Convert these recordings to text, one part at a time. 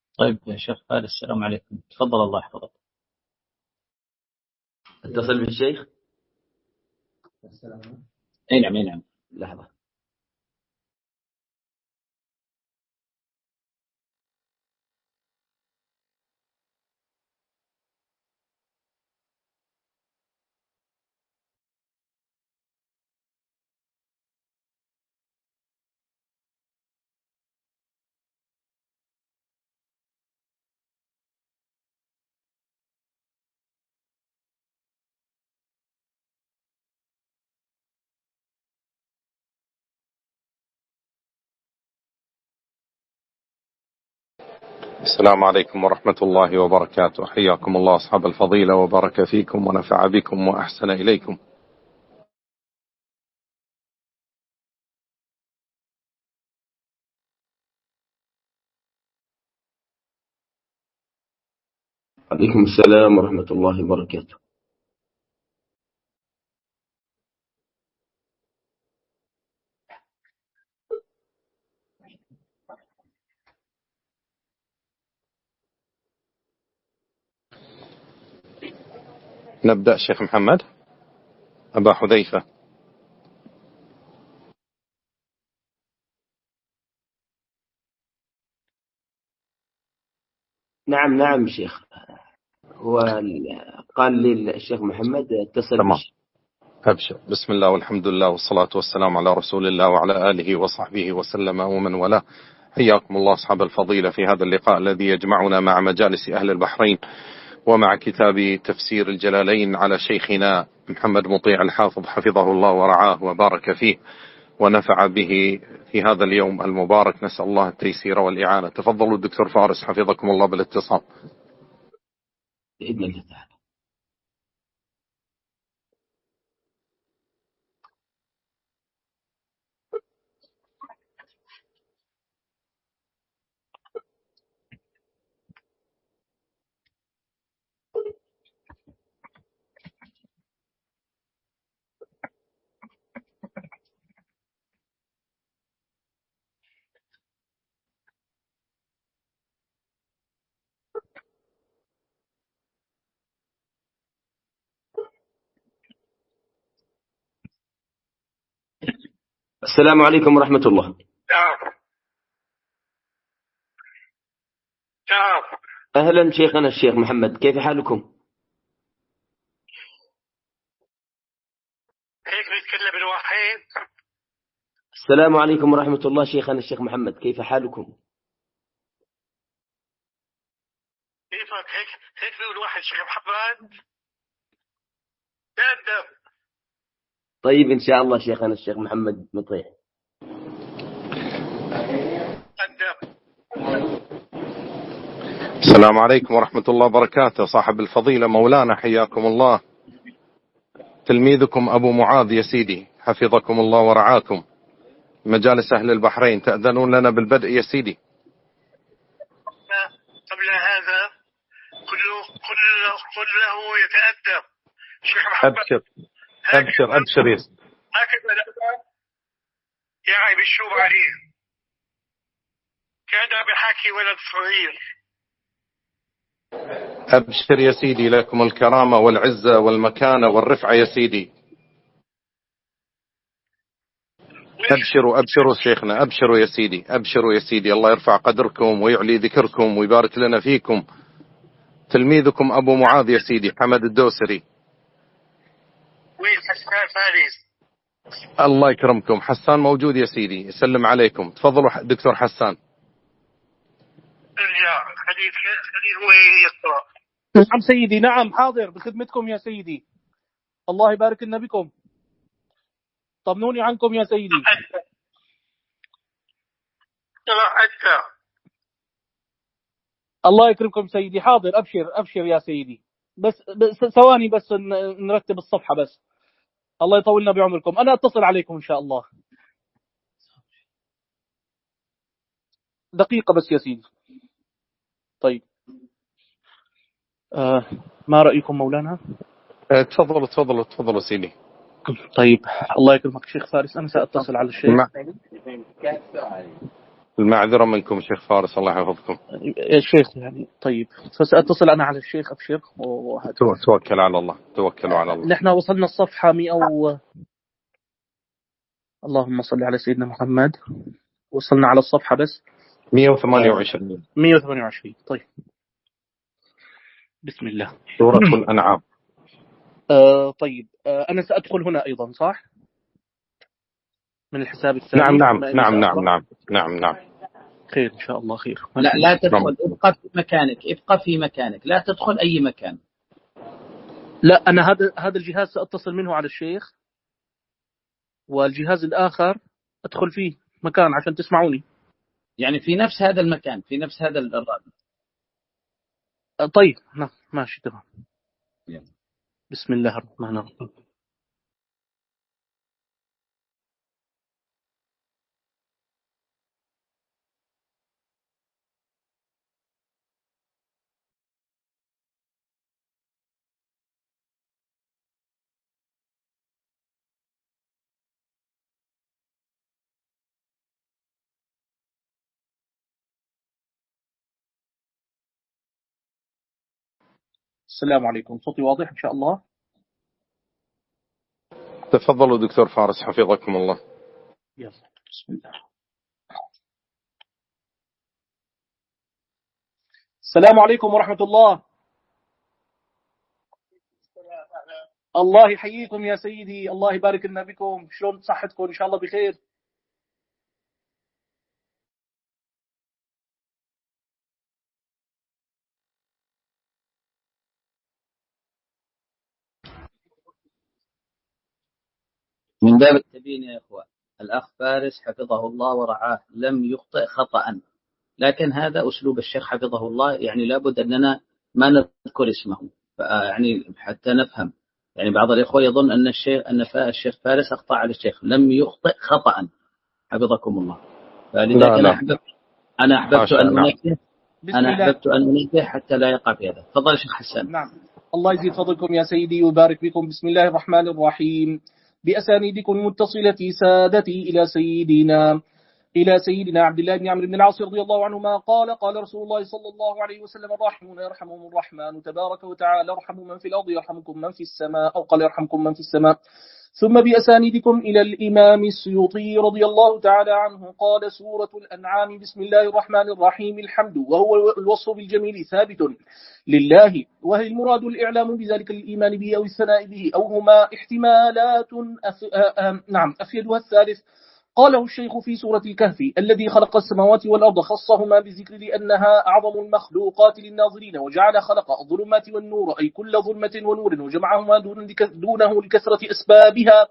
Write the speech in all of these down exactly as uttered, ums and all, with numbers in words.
طيب يا شيخ فارس، السلام عليكم. تفضل، الله يحفظك. اتصل بالشيخ. اي نعم اي نعم. لحظة. السلام عليكم ورحمة الله وبركاته. حياكم الله أصحاب الفضيلة وبارك فيكم ونفع بكم وأحسن إليكم. عليكم السلام ورحمة الله وبركاته. نبدأ شيخ محمد. أبا حذيفة. نعم نعم شيخ، هو قال لي الشيخ محمد اتصل تمام. بالشيخ. أبشر. بسم الله والحمد لله والصلاة والسلام على رسول الله وعلى آله وصحبه وسلم ومن والاه. حياكم الله أصحاب الفضيلة في هذا اللقاء الذي يجمعنا مع مجالس أهل البحرين ومع كتاب تفسير الجلالين على شيخنا محمد مطيع الحافظ حفظه الله ورعاه وبارك فيه ونفع به في هذا اليوم المبارك. نسأل الله التيسير والإعانة. تفضلوا الدكتور فارس حفظكم الله بالاتصال. بإذن الله تعالى. السلام عليكم ورحمة الله. نعم نعم. أهلا شيخنا الشيخ محمد، كيف حالكم؟ هيك بيتكلم الوحيد. السلام عليكم ورحمة الله شيخنا الشيخ محمد، كيف حالكم؟ كيفك؟ هيك هيك بيقول واحد شيخ محمد. تأدب. طيب إن شاء الله شيخنا الشيخ محمد مطيع. تأدب. السلام عليكم ورحمة الله وبركاته. صاحب الفضيلة مولانا حياكم الله، تلميذكم أبو معاذ يا سيدي حفظكم الله ورعاكم، مجالس أهل البحرين. تأذنون لنا بالبدء يا سيدي؟ قبل هذا كله كله كله يتأدب شيخ محمد. أبشر أبشر أبشر يا سيدي. هكذا الأدب يعي بالشوب عليه كأنه بحكي ولد صغير. أبشر يا سيدي، لكم الكرامة والعزة والمكانة والرفعة يا سيدي. أبشروا أبشروا شيخنا، أبشروا يا سيدي، أبشروا يا سيدي. الله يرفع قدركم ويعلي ذكركم ويبارك لنا فيكم. تلميذكم أبو معاذ يا سيدي حمد الدوسري. وين حسان فارس؟ الله يكرمكم. حسان موجود يا سيدي، يسلم عليكم. تفضلوا دكتور حسان. ارجع خليه خليه هو يقرأ. نعم سيدي، نعم حاضر بخدمتكم يا سيدي. الله يبارك لنا بكم. طمنوني عنكم يا سيدي. أنت الله يكرمكم سيدي. حاضر، أبشر أبشر يا سيدي. بس, بس ثواني بس نرتب الصفحة بس. الله يطولنا بعمركم. أنا أتصل عليكم إن شاء الله. دقيقة بس يا سيدي. طيب آه ما رأيكم مولانا؟ تفضلوا تفضلوا تفضلوا سيدي. طيب الله يكرمك شيخ فارس، أنا سأتصل على الشيخ. المعذرة منكم شيخ فارس، الله يحفظكم. يا شيخ يعني طيب، فسأتصل أنا على الشيخ أبشر. توكل على الله، توكلوا على الله. نحن وصلنا الصفحة مئة و... اللهم صل على سيدنا محمد. وصلنا على الصفحة بس مئة وثمانية وعشرين. مئة وثمانية وعشرين. طيب بسم الله. سورة الأنعام. آه طيب آه أنا سأدخل هنا أيضا صح؟ من الحساب الثاني. نعم نعم نعم نعم نعم نعم نعم. خير إن شاء الله خير. لا لا تدخل، ابقى في مكانك، ابقى في مكانك، لا تدخل أي مكان. لا أنا هذا هذا الجهاز سأتصل منه على الشيخ، والجهاز الآخر أدخل فيه مكان عشان تسمعوني. يعني في نفس هذا المكان، في نفس هذا الرابط. طيب نعم ماشي تمام. يلا. بسم الله الرحمن الرحيم. السلام عليكم. صوتي واضح إن شاء الله؟ تفضلوا دكتور فارس حفظكم الله. يلا بسم الله. السلام عليكم ورحمة الله. الله يحييكم يا سيدي، الله يبارك لنا بكم. شلون صحتكم؟ إن شاء الله بخير. من باب التبيين يا إخوة، الأخ فارس حفظه الله ورعاه لم يخطئ خطأ، لكن هذا أسلوب الشيخ حفظه الله، يعني لابد أننا ما نذكر اسمه يعني حتى نفهم. يعني بعض الإخوة يظن أن الشيخ أن الشيخ فارس أخطأ على الشيخ، لم يخطئ خطأ حفظكم الله. فلذلك أنا أحببت أنا أحببت أن أنبه أنا أحببت أن أنبه حتى لا يقع في هذا. تفضل شيخ حسن. نعم الله يزيد فضلكم يا سيدي ويبارك بكم. بسم الله الرحمن الرحيم. بأسانيدكم المتصلة سادتي إلى سيدنا إلى سيدنا عبد الله بن عمرو بن العاص رضي الله عنهما قال قال رسول الله صلى الله عليه وسلم: الراحمون يرحمهم الرحمن تبارك وتعالى، ارحموا من في الأرض يرحمكم من في السماء، أو قال يرحمكم من في السماء. ثم بأسانيدكم إلى الإمام السيوطي رضي الله تعالى عنه قال: سورة الأنعام بسم الله الرحمن الرحيم الحمد وهو الوصف بالجميل ثابت لله، وهل المراد الإعلام بذلك الإيمان به أو الثناء به أو هما احتمالات أف... أه... نعم أفيدها الثالث. قاله الشيخ في سورة الكهف: الذي خلق السماوات والأرض خصهما بذكر لأنها أعظم المخلوقات للناظرين، وجعل خلق الظلمات والنور أي كل ظلمة ونور، وجمعهما دونه لكثرة أسبابها،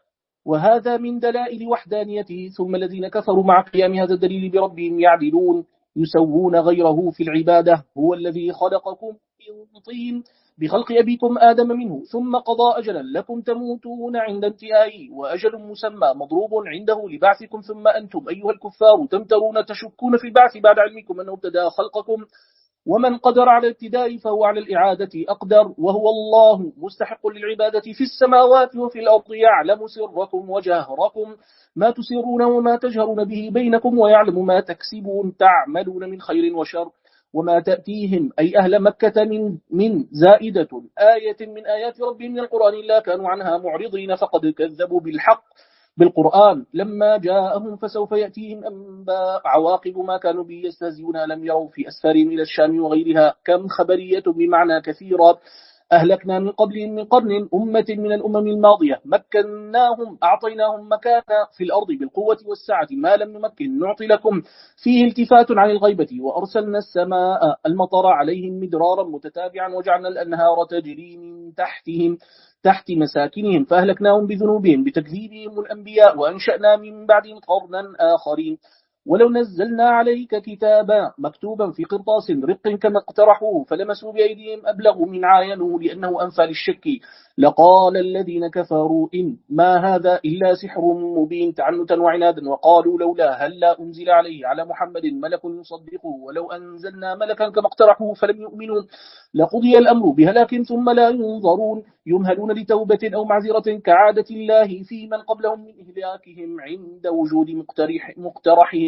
وهذا من دلائل وحدانيته. ثم الذين كفروا مع قيام هذا الدليل بربهم يعدلون يسوون غيره في العبادة. هو الذي خلقكم من طين بخلق أبيكم آدم منه، ثم قضى أجلا لكم تموتون عند انتهائه، وأجل مسمى مضروب عنده لبعثكم، ثم أنتم أيها الكفار تمترون تشكون في البعث بعد علمكم أنه ابتدأ خلقكم، ومن قدر على الابتداء فهو على الإعادة أقدر، وهو الله مستحق للعبادة في السماوات وفي الأرض، يعلم سركم وجهركم، ما تسرون وما تجهرون به بينكم، ويعلم ما تكسبون تعملون من خير وشر. وما تأتيهم أي أهل مكة من من زائدة آية من آيات ربهم من القرآن إلا كانوا عنها معرضين، فقد كذبوا بالحق بالقرآن لما جاءهم، فسوف يأتيهم أنباء عواقب ما كانوا به يستهزئون، لم يروا في أسفارهم إلى الشام وغيرها. كم خبرية بمعنى كثيرا أهلكنا من قبلهم من قرن أمة من الأمم الماضية مكناهم أعطيناهم مكانا في الأرض بالقوة والسعة، ما لم نمكن نعطي لكم فيه التفات عن الغيبة، وأرسلنا السماء المطر عليهم مدرارا متتابعا، وجعلنا الأنهار تجري من تحتهم تحت مساكنهم، فأهلكناهم بذنوبهم بتكذيبهم الأنبياء، وأنشأنا من بعدهم قرنا آخرين. ولو نزلنا عليك كتابا مكتوبا في قرطاس رق كما اقترحوه فلمسوا بأيديهم أبلغ من عاينه لأنه أنفى للشك، لقال الذين كفروا إن ما هذا إلا سحر مبين تعنتا وعنادا، وقالوا لولا هلا أنزل عليه على محمد ملك يصدقه، ولو أنزلنا ملكا كما اقترحوه فلم يؤمنوا لقضي الأمر بهلاك ثم لا ينظرون، يمهلون لتوبة أو معذرة كعادة الله في من قبلهم من إهلاكهم عند وجود مقترح مقترحهم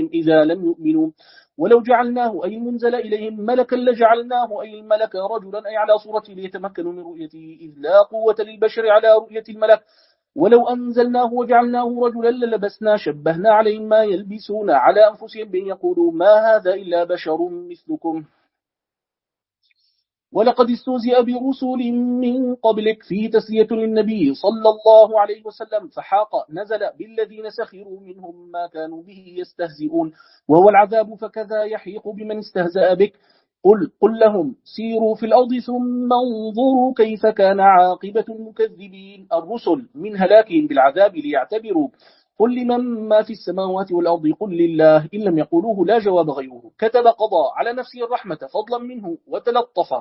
بهم إذا لم يؤمنوا ولو جعلناه أي المنزل إليهم ملكا لجعلناه أي الملك رجلا أي على صورته ليتمكنوا من رؤيته إذ لا قوة للبشر على رؤية الملك ولو أنزلناه وجعلناه رجلا للبسنا شبهنا عليهم ما يلبسون على أنفسهم بأن يقولوا ما هذا إلا بشر مثلكم ولقد استهزئ برسل من قبلك فيه تسلية للنبي صلى الله عليه وسلم فحاق نزل بالذين سخروا منهم ما كانوا به يستهزئون وهو العذاب فكذا يحيق بمن استهزأ بك قل, قل لهم سيروا في الأرض ثم انظروا كيف كان عاقبة المكذبين الرسل من هلاكهم بالعذاب ليعتبروا قل لمن ما في السماوات والأرض قل لله إن لم يقولوه لا جواب غيره كتب قضى على نفسه الرحمة فضلا منه وتلطف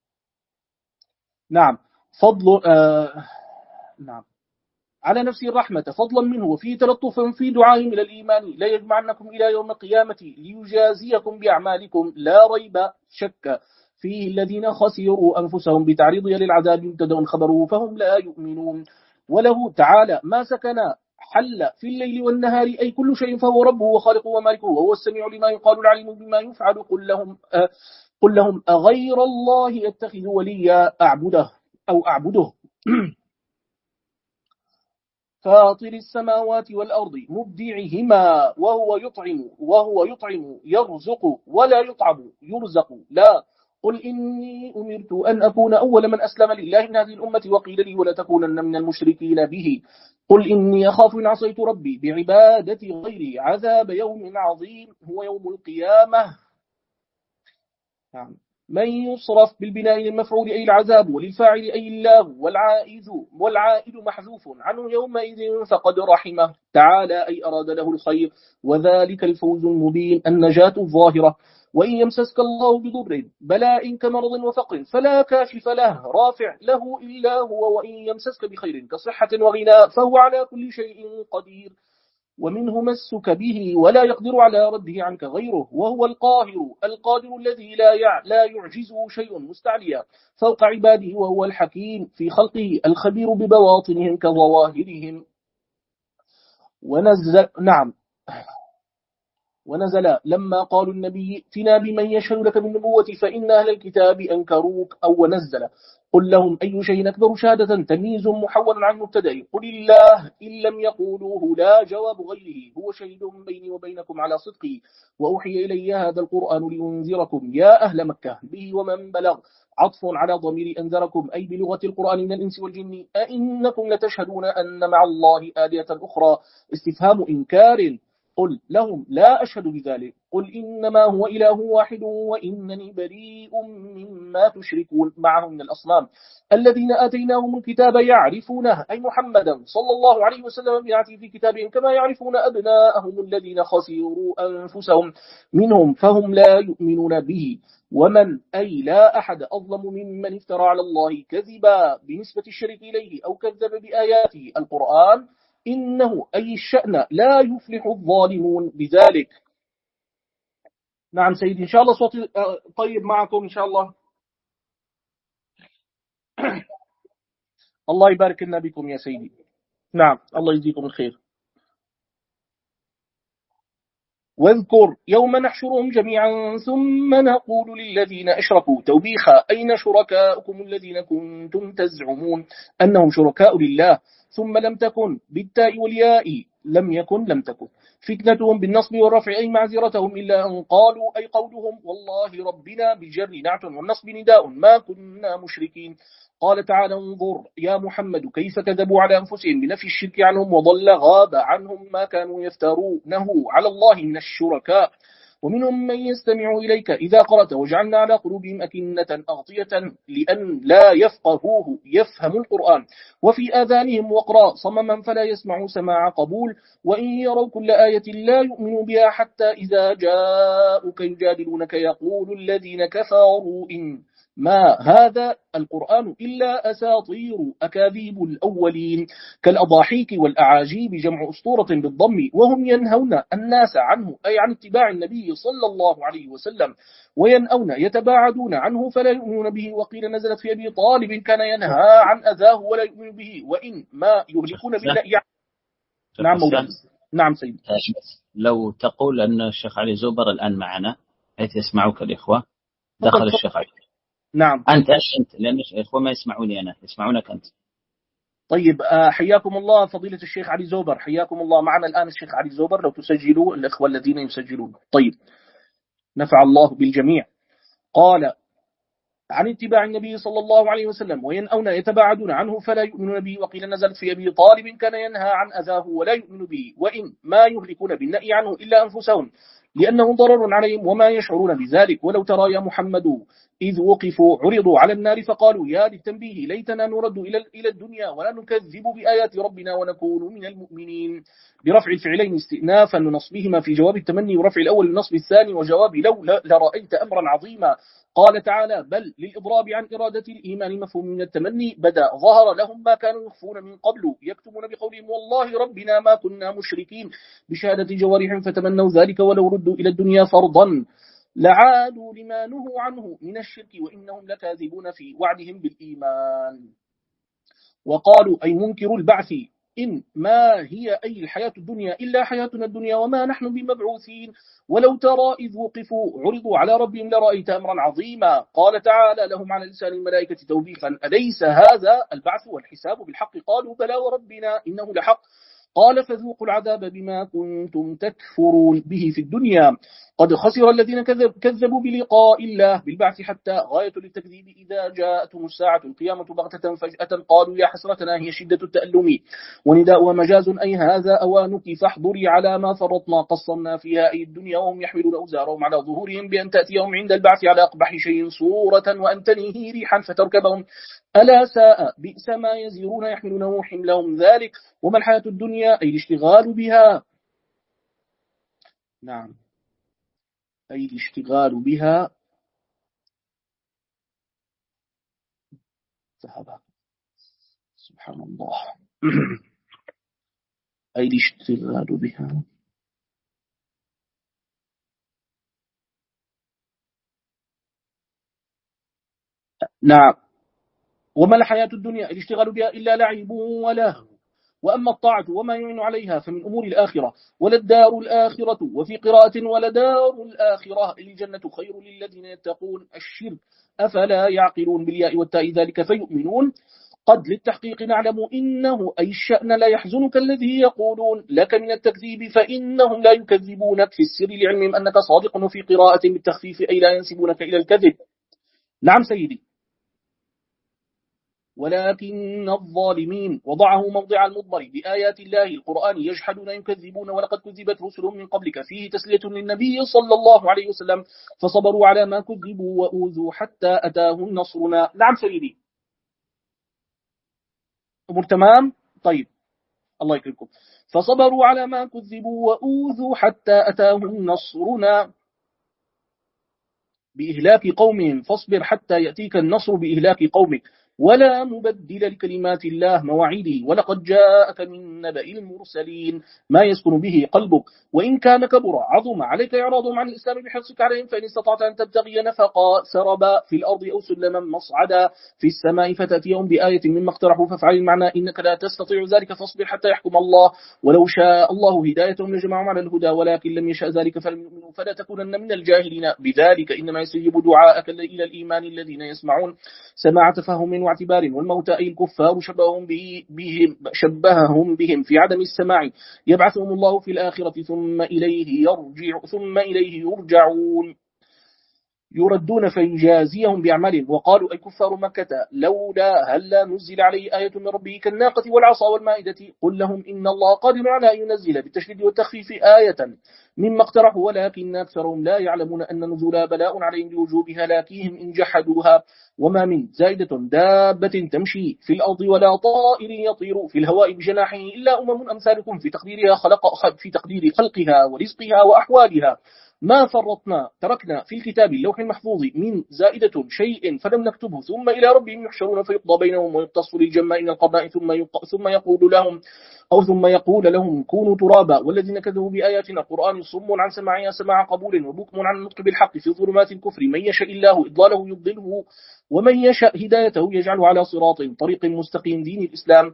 نعم فضل آه نعم على نفسه الرحمة فضلا منه وفيه تلطفا في دعائهم إلى الإيمان لا يجمعنكم إلى يوم القيامة ليجازيكم بأعمالكم لا ريب شك فيه الذين خسروا أنفسهم بتعريض للعذاب مبتدأ خبره فهم لا يؤمنون وله تعالى ما سكن حل في الليل والنهار أي كل شيء فهو ربه وخالقه ومالكه وهو السميع لما يقال العليم بما يفعل قل لهم آه قل لهم أغير الله أتخذ وليا أعبده أو أعبده فاطر السماوات والأرض مبدعهما وهو يطعم وهو يطعم يرزق ولا يطعم يرزق لا قل إني أمرت أن أكون أول من أسلم لله من هذه الأمة وقيل لي ولا تكونن من المشركين به قل إني أخاف إن عصيت ربي بعبادة غيري عذاب يوم عظيم هو يوم القيامة من يصرف بالبناء للمفعول أي العذاب وللفاعل أي الله والعائد والعائد محذوف عنه يومئذ فقد رحمه تعالى أي أراد له الخير وذلك الفوز المبين النجاة الظاهرة وإن يمسسك الله بضر بلاء كمرض وفقر فلا كاشف له رافع له إلا هو وإن يمسسك بخير كصحة وغناء فهو على كل شيء قدير ومنه مسك به ولا يقدر على رده عنك غيره وهو القاهر القادر الذي لا لا يعجزه شيء مستعليا فوق عباده وهو الحكيم في خلقه الخبير ببواطنهم كظواهرهم ونزل نعم ونزل لما قالوا النبي ائتنا بمن يشهد لك بالنبوة فإن أهل الكتاب أنكروك أو ونزل قل لهم أي شيء أكبر شهادة تمييز محول عن مبتدأ قل الله إن لم يقولوه لا جواب غيره هو شهيد بيني وبينكم على صدقه وأوحي إلي هذا القرآن لأنذركم يا أهل مكة به ومن بلغ عطف على ضمير أنذركم أي بلغة القرآن من الإنس والجن أئنكم لتشهدون أن مع الله آلهة أخرى استفهام إنكار قل لهم لا أشهد بذلك قل إنما هو إله واحد وإنني بريء مما تشركون معه من الأصنام الذين آتيناهم الكتاب يعرفونه أي محمدا صلى الله عليه وسلم يعطي في كتابهم كما يعرفون أبناءهم الذين خسروا أنفسهم منهم فهم لا يؤمنون به ومن أي لا أحد أظلم ممن افترى على الله كذبا بنسبة الشرك إليه أو كذب بآياته القرآن إنه أي الشأن لا يفلح الظالمون بذلك. نعم سيدي إن شاء الله صوتي طيب معكم إن شاء الله. الله يبارك لنا بكم يا سيدي. نعم الله يجزيكم الخير. واذكر يوم نحشرهم جميعا ثم نقول للذين أشركوا توبيخا أين شركاؤكم الذين كنتم تزعمون أنهم شركاء لله ثم لم تكن بالتاء والياء لم يكن لم تكن فتنتهم بالنصب والرفع أي معذرتهم إلا أن قالوا أي قولهم والله ربنا بالجر نعت والنصب نداء ما كنا مشركين. قال تعالى انظر يا محمد كيف كذبوا على أنفسهم بنفي الشرك عنهم وضل غاب عنهم ما كانوا يفترونه على الله من الشركاء. ومنهم من يستمع إليك إذا قرأت وجعلنا على قلوبهم أكنة أغطية لأن لا يفقهوه يفهم القرآن وفي آذانهم وقرا صمما فلا يسمعوا سماع قبول وإن يروا كل آية لا يؤمنوا بها حتى إذا جاءوك يجادلونك يقول الذين كفروا إن ما هذا القرآن إلا أساطير أكاذيب الأولين كالأضاحيك والأعاجيب جمع أسطورة بالضم وهم ينهون الناس عنه أي عن اتباع النبي صلى الله عليه وسلم وينأون يتباعدون عنه فلا يؤمنون به. وقيل نزلت في أبي طالب كان ينهى عن أذاه ولا يؤمن به وإن ما يهلكون بالله يعني. نعم مولانا نعم سيدي. لو تقول أن الشيخ علي زوبر الآن معنا حيث يسمعوك الإخوة، دخل الشيخ علي. نعم. أنت أنت لأن الإخوة ما يسمعوني أنا، يسمعونك أنت. طيب حياكم الله فضيلة الشيخ علي زوبر، حياكم الله. معنا الآن الشيخ علي زوبر، لو تسجلوا الإخوة الذين يسجلون. طيب، نفع الله بالجميع. قال: عن اتباع النبي صلى الله عليه وسلم وينأون يتباعدون عنه فلا يؤمنون به. وقيل نزلت في أبي طالب كان ينهى عن أذاه ولا يؤمن به، وإن ما يهلكون بالنهي عنه إلا أنفسهم لأنه ضرر عليهم وما يشعرون بذلك. ولو ترى يا محمد إذ وقفوا عرضوا على النار فقالوا يا للتنبيه ليتنا نرد إلى الدنيا ولا نكذب بآيات ربنا ونكون من المؤمنين. برفع الفعلين استئنافا لنصبهما في جواب التمني، ورفع الأول لنصب الثاني وجواب لو لرأيت أمرا عظيما. قال تعالى: بل للإضراب عن إرادة الإيمان مفهوم من التمني بدا ظهر لهم ما كانوا يخفون من قبل يكتمون بقولهم والله ربنا ما كنا مشركين بشهادة جوارحهم فتمنوا ذلك ولو ردوا إلى الدنيا فرضا لعادوا لما نهوا عنه من الشرك وإنهم لكاذبون في وعدهم بالإيمان. وقالوا أي منكر البعث إن ما هي أي الحياة الدنيا إلا حياتنا الدنيا وما نحن بمبعوثين. ولو ترى إذ وقفوا عرضوا على ربهم لرأيت أمرا عظيما. قال تعالى لهم على لسان الملائكة توبيخا: أليس هذا البعث والحساب بالحق؟ قالوا بلى وربنا إنه لحق. قال فذوقوا العذاب بما كنتم تكفرون به في الدنيا. قد خسر الذين كذب كذبوا بلقاء الله بالبعث حتى غاية للتكذيب إذا جاءتهم الساعة القيامة بغتة فجأة قالوا يا حسرتنا هي شدة التألم. ونداء ومجاز أي هذا أوانك فاحضري على ما فرطنا قصرنا فيها أي الدنيا وهم يحملون أوزارهم على ظهورهم بأن تأتيهم عند البعث على أقبح شيء صورة وأن تنيه ريحا فتركبهم. ألا ساء بئس ما يزيرون يحملونه حملهم ذلك وما الحياة الدنيا أي الاشتغال بها. نعم، أي الاشتغال بها. ذهب سبحان الله. أي الاشتغال بها. نعم، وما الحياة الدنيا الاشتغال بها إلا لعب ولهو. وأما الطاعة وما يعين عليها فمن أمور الآخرة وللدار الآخرة. وفي قراءة ولدار الآخرة الجنة خير للذين يتقون الشرك أفلا يعقلون بالياء والتاء ذلك فيؤمنون. قد للتحقيق نعلم إنه أي الشأن لا يحزنك الذي يقولون لك من التكذيب فإنهم لا يكذبونك في السر لعلمهم أنك صادق. وفي قراءة بالتخفيف أي لا ينسبونك إلى الكذب. نعم سيدي. ولكن الظالمين وضعه موضع المضمر بآيات الله القرآن يجحدون يكذبون ولقد كذبت رسل من قبلك فيه تسلية للنبي صلى الله عليه وسلم فصبروا على ما كذبوا وأوذوا حتى أتاهم نصرنا. نعم سيدي، أمور تمام. طيب الله يكرمكم. فصبروا على ما كذبوا وأوذوا حتى أتاهم نصرنا بإهلاك قومهم فاصبر حتى يأتيك النصر بإهلاك قومك ولا مبدل لكلمات الله مواعيده ولقد جاءك من نبأ المرسلين ما يسكن به قلبك وإن كان كبر عظم عليك إعراضهم عن الإسلام بحرصك عليهم فإن استطعت أن تبتغي نفقا سربا في الأرض أو سلما مصعدا في السماء فتأتيهم بآية مما اقترحوا فافعل المعنى إنك لا تستطيع ذلك فاصبر حتى يحكم الله ولو شاء الله هدايتهم لجمعهم على الهدى ولكن لم يشاء ذلك فلم يؤمنوا فلا تكونن من الجاهلين بذلك إنما يستجيب دعاءك إلى الإيمان الذين يسمعون سماع تفهم واعتبار والموتى أي الكفار شبههم, به بهم شبههم بهم في عدم السماع يبعثهم الله في الآخرة ثم إليه يرجع ثم إليه يرجعون يردون فيجازيهم بأعمالهم. وقالوا أي كفار مكة لولا هل نزل عليه آية من ربه كالناقة والعصا والمائدة قل لهم إن الله قادر على أن ينزل بالتشديد والتخفيف آية مما اقترحوا ولكن أكثرهم لا يعلمون أن نزولها بلاء عليهم لوجوب هلاكيهم إن جحدوها وما من زائدة دابة تمشي في الأرض ولا طائر يطير في الهواء بجناحه إلا أمم أمثالكم في تقديرها خلق في تقدير خلقها ورزقها وأحوالها ما فرطنا تركنا في الكتاب اللوح المحفوظ من زائدة شيء فلم نكتبه ثم إلى ربهم يحشرون فيقضى بينهم ويقتص للجماء من القرناء ثم ثم يقول لهم أو ثم يقول لهم كونوا ترابا والذين كذبوا بآياتنا القرآن صم عن سماعها سماع قبول وبكم عن النطق بالحق في ظلمات الكفر من يشاء الله إضلاله يضله ومن يشاء هدايته يجعل على صراط طريق مستقيم دين الإسلام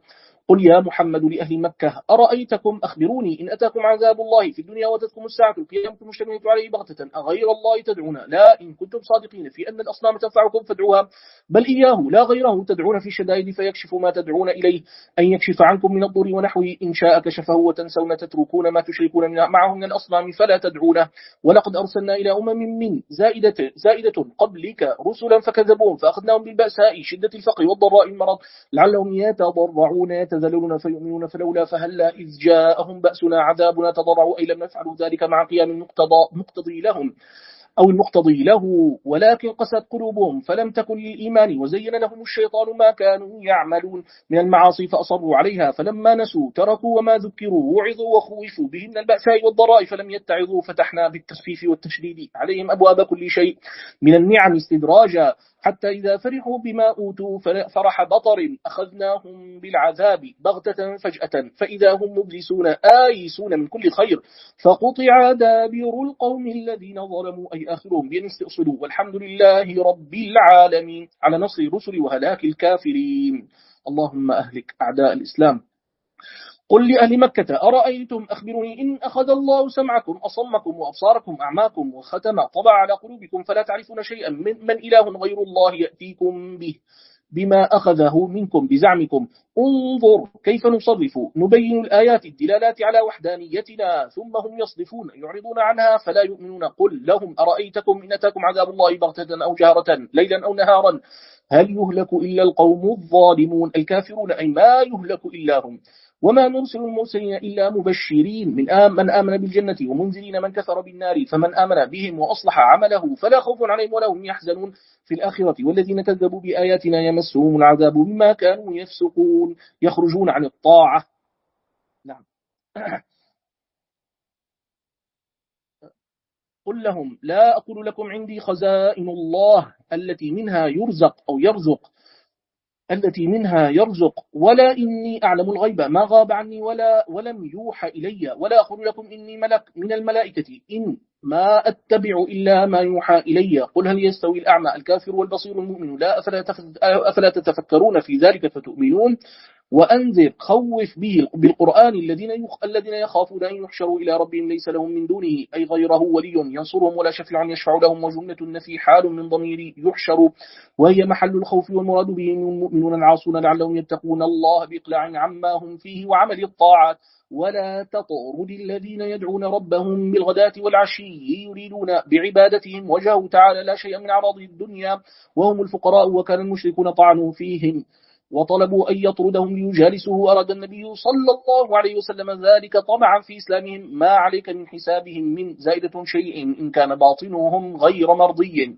قل يا محمد لأهل مكة أرأيتكم أخبروني إن أتاكم عذاب الله في الدنيا وتتكم الساعة القيامة مشتملة عليه بغتة أغير الله تدعون لا إن كنتم صادقين في أن الأصنام تنفعكم فادعوها بل إياه لا غيره تدعون في الشدائد فيكشف ما تدعون إليه أن يكشف عنكم من الضر ونحوه إن شاء كشفه وتنسون تتركون ما تشركون معه من الأصنام فلا تدعونه ولقد أرسلنا إلى أمم من زائدة, زائدة قبلك رسلا فكذبون فأخذناهم بالبأساء شدة الفقر والضراء المرض لعلهم يتضرعون يتذللون فيؤمنون فلولا فهلا إذ جاءهم بأسنا عذابنا تضرعوا أي لم نفعلوا ذلك مع قيام المقتضي لهم أو المقتضي له ولكن قست قلوبهم فلم تكن للإيمان وزين لهم الشيطان ما كانوا يعملون من المعاصي فأصروا عليها فلما نسوا تركوا وما ذكروا وعظوا وخوفوا به من البأساء والضراء فلم يتعظوا فتحنا بالتخفيف والتشديد عليهم أبواب كل شيء من النعم استدراجا حتى إذا فرحوا بما أوتوا فرح بطر أخذناهم بالعذاب بغتة فجأة فإذا هم مبلسون آيسون من كل خير فقطع دابر القوم الذين ظلموا أي آخرهم بأن استأصلوا والحمد لله رب العالمين على نصر الرسل وهلاك الكافرين اللهم أهلك أعداء الإسلام قل لأهل مكة أرأيتم أخبروني إن أخذ الله سمعكم أصمكم وأبصاركم أعماكم وختم طبع على قلوبكم فلا تعرفون شيئا من, من إله غير الله يأتيكم به بما أخذه منكم بزعمكم انظر كيف نصرف نبين الآيات الدلالات على وحدانيتنا ثم هم يصدفون يعرضون عنها فلا يؤمنون قل لهم أرأيتكم إن أتاكم عذاب الله بغتة أو جهرة ليلا أو نهارا هل يهلك إلا القوم الظالمون الكافرون أي ما يهلك إلا هم وما نرسل المرسلين إلا مبشرين من آم من آمن بالجنة ومنذرين من كفر بالنار فمن آمن بهم وأصلح عمله فلا خوف عليهم ولا هم يحزنون في الآخرة والذين كذبوا بآياتنا يمسهم العذاب بما كانوا يفسقون يخرجون عن الطاعة. نعم. قل لهم لا أقول لكم عندي خزائن الله التي منها يرزق أو يرزق التي منها يرزق ولا إني أعلم الغيب ما غاب عني ولا ولم يوحى إلي ولا أقول لكم إني ملك من الملائكة إن ما أتبع إلا ما يوحى إلي قل هل يستوي الأعمى الكافر والبصير المؤمن لا أفلا تتفكرون في ذلك فتؤمنون وأنذر خوف به بالقرآن الذين الذين يخافون أن يحشروا إلى ربهم ليس لهم من دونه أي غيره ولي ينصرهم ولا شفيع يشفع لهم وجملة النفي حال من ضمير يحشر وهي محل الخوف والمراد بهم المؤمنون العاصون لعلهم يتقون الله بإقلاع عما هم فيه وعمل الطاعات ولا تطرد الذين يدعون ربهم بالغداة والعشي يريدون بعبادتهم وجهه تعالى لا شيء من أعراض الدنيا وهم الفقراء وكان المشركون طعنوا فيهم وطلبوا أن يطردهم ليجالسوه أراد النبي صلى الله عليه وسلم ذلك طمعا في إسلامهم ما عليك من حسابهم من زائدة شيء إن كان باطنهم غير مرضي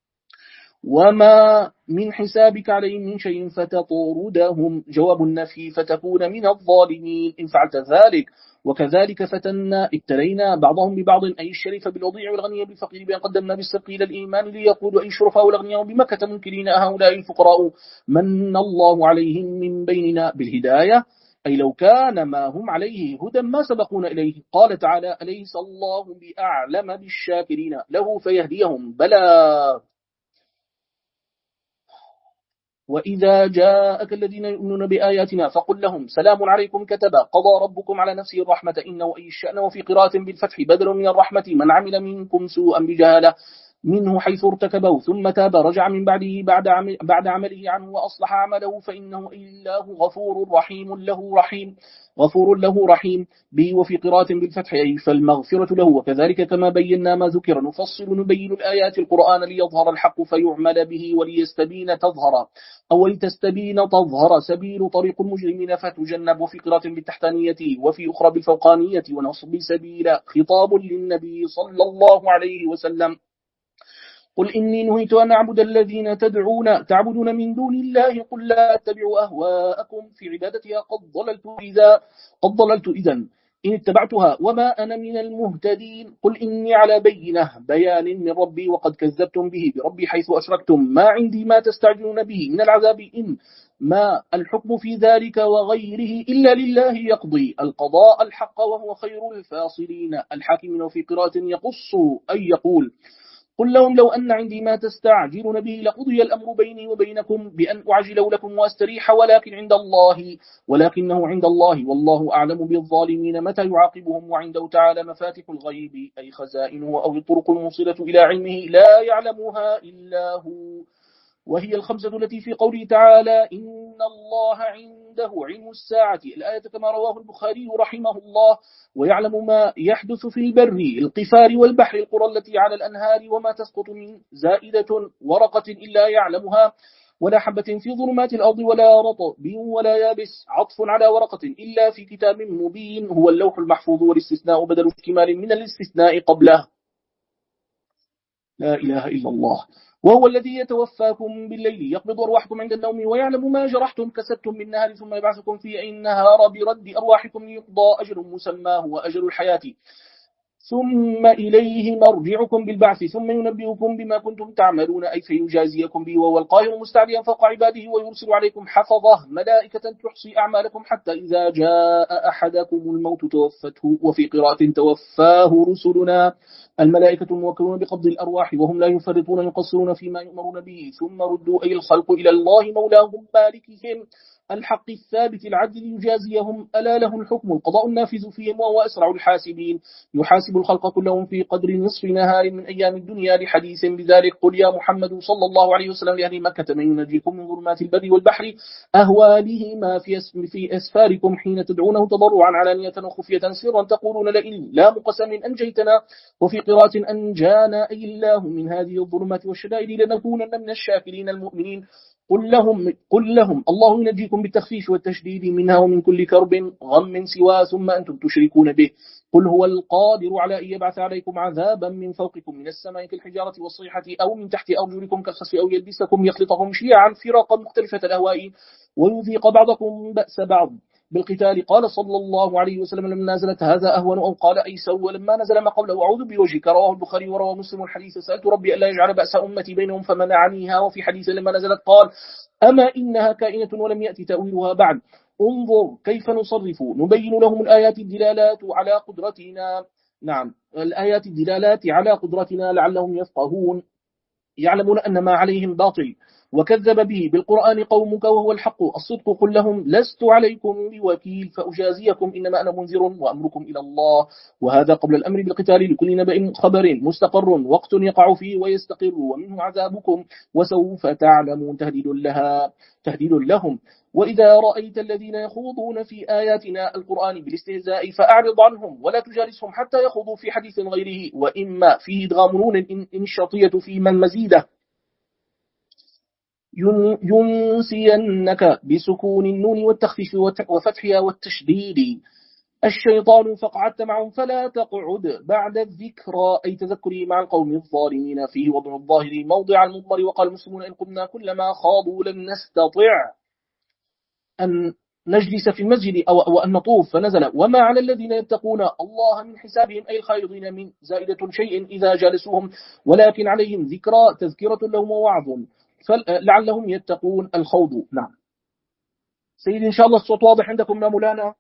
وما من حسابك عليهم من شيء فتطردهم جواب النفي فتكون من الظالمين إن فعلت ذلك وكذلك فتنا ابتلينا بعضهم ببعض أي الشريف بالوضيع والغني بالفقير بأن قدمنا بالسبق إلى الإيمان ليقولوا أي الشرفاء والأغنياء بمكة منكرين هؤلاء الفقراء من الله عليهم من بيننا بالهداية أي لو كان ما هم عليه هدى ما سبقون إليه قال تعالى أليس الله بأعلم بالشاكرين له فيهديهم بلى وإذا جاءك الذين يؤمنون بآياتنا فقل لهم سلام عليكم كتب قضى ربكم على نفسه الرحمة إنه أي الشأن وفي قراءة بالفتح بدل من الرحمة من عمل منكم سوءا بجهالة منه حيث ارتكبه ثم تاب رجع من بعده بعد, عمل بعد عمله عنه وأصلح عمله فإنه إله غفور رحيم له رحيم غفور له رحيم به وفي قراءة بالفتح أي فالمغفرة له وكذلك كما بينا ما ذكر نفصل نبين الآيات القرآن ليظهر الحق فيعمل به وليستبين تظهر أو لتستبين تظهر سبيل طريق المجرمين فتجنب وفي قراءة بالتحتانية وفي أخرى بالفوقانية ونصب سبيل خطاب للنبي صلى الله عليه وسلم قل إني نهيت أن أعبد الذين تدعون تعبدون من دون الله قل لا أتبع أهواءكم في عبادتها قد ضللت إذا قد ضللت إذن إن اتبعتها وما أنا من المهتدين قل إني على بينة بيان من ربي وقد كذبتم به بربي حيث أشركتم ما عندي ما تستعجلون به من العذاب إن ما الحكم في ذلك وغيره إلا لله يقضي القضاء الحق وهو خير الفاصلين الحاكمين وفي قراءة يقص أي يقول قل لهم لو أن عندي ما تستعجلون به لقضي الأمر بيني وبينكم بأن أعجل لكم وأستريح ولكن عند الله ولكنه عند الله والله أعلم بالظالمين متى يعاقبهم وعنده تعالى مفاتح الغيب أي خزائنه أو الطرق الموصلة إلى علمه لا يعلمها إلا هو وهي الخمسة التي في قوله تعالى إن الله عنده علم الساعة الآية كما رواه البخاري رحمه الله ويعلم ما يحدث في البر القفار والبحر القرى التي على الأنهار وما تسقط من زائدة ورقة إلا يعلمها ولا حبة في ظلمات الأرض ولا رطب ولا يابس عطف على ورقة إلا في كتاب مبين هو اللوح المحفوظ والاستثناء بدل احتمال من الاستثناء قبله لا إله إلا الله وهو الذي يتوفاكم بالليل يقبض أرواحكم عند النوم ويعلم ما جرحتم كسبتم من نهار ثم يبعثكم في النهار برد أرواحكم ليقضى أجل مسمى هو أجل الحياة ثم إليه مرجعكم بالبعث ثم ينبئكم بما كنتم تعملون أي فيجازيكم به وهو القاهر مستعليا فوق عباده ويرسل عليكم حفظه ملائكة تحصي أعمالكم حتى إذا جاء أحدكم الموت توفته وفي قراءة توفاه رسلنا الملائكة الموكلون بقبض الأرواح وهم لا يفرطون يقصرون فيما يؤمرون به ثم ردوا أي الخلق إلى الله مولاهم مالكهم الحق الثابت العدل يجازيهم ألا له الحكم القضاء النافذ فيهم وهو أسرع الحاسبين يحاسب الخلق كلهم في قدر نصف نهار من أيام الدنيا لحديث بذلك قل يا محمد صلى الله عليه وسلم لأهل مكة من ينجيكم من ظلمات البر والبحر أهوالهما في أسفاركم حين تدعونه تضرعا علانية وخفية سرا تقولون لئن لا مقسم أنجيتنا وفي قراءة أنجانا أي الله من هذه الظلمات والشدائد لنكونن من الشاكرين المؤمنين قل لهم, قل لهم الله ينجيكم بالتخفيف والتشديد منها ومن كل كرب غم سوى ثم أنتم تشركون به قل هو القادر على أن يبعث عليكم عذابا من فوقكم من السماء كالحجارة والصيحة أو من تحت أرجلكم كالخسف أو يلبسكم يخلطهم شيعا فرقا مختلفة الأهواء ويذيق بعضكم بأس بعض بالقتال قال صلى الله عليه وسلم لما نزلت هذا أهون أو قال أيسر ولما نزل ما قوله أعوذ بوجهك رواه البخاري ورواه مسلم الحديث سألت ربي ألا يجعل بأس أمتي بينهم فمنعنيها وفي حديث لما نزلت قال أما إنها كائنة ولم يأتي تأويلها بعد انظر كيف نصرف نبين لهم الآيات الدلالات على قدرتنا نعم الآيات الدلالات على قدرتنا لعلهم يفقهون يعلمون أن ما عليهم باطل وكذب به بالقرآن قومك وهو الحق الصدق قل لهم لست عليكم بوكيل فأجازيكم إنما أنا منذر وأمركم إلى الله وهذا قبل الأمر بالقتال لكل نبأ خبر مستقر وقت يقع فيه ويستقر ومنه عذابكم وسوف تعلمون تهديد لها تهديد لهم وإذا رأيت الذين يخوضون في آياتنا القرآن بالاستهزاء فأعرض عنهم ولا تجالسهم حتى يخوضوا في حديث غيره وإما فيه إدغام نون إن الشرطية في من مزيدة ينسينك بسكون النون والتخفيف وفتحها والتشديد الشيطان فقعدت معهم فلا تقعد بعد الذكرى أي تذكري مع القوم الظالمين فيه وضع الظاهر موضع المضمر وقال المسلمون إن قمنا كلما خاضوا لن نستطيع أن نجلس في المسجد أو أن نطوف فنزل وما على الذين يتقون الله من حسابهم أي الخائضين من زائدة شيء إذا جالسوهم ولكن عليهم ذكرى تذكرة لهم ووعظ فلعلهم يتقون الخوض نعم سيدي إن شاء الله الصوت واضح عندكم يا مولانا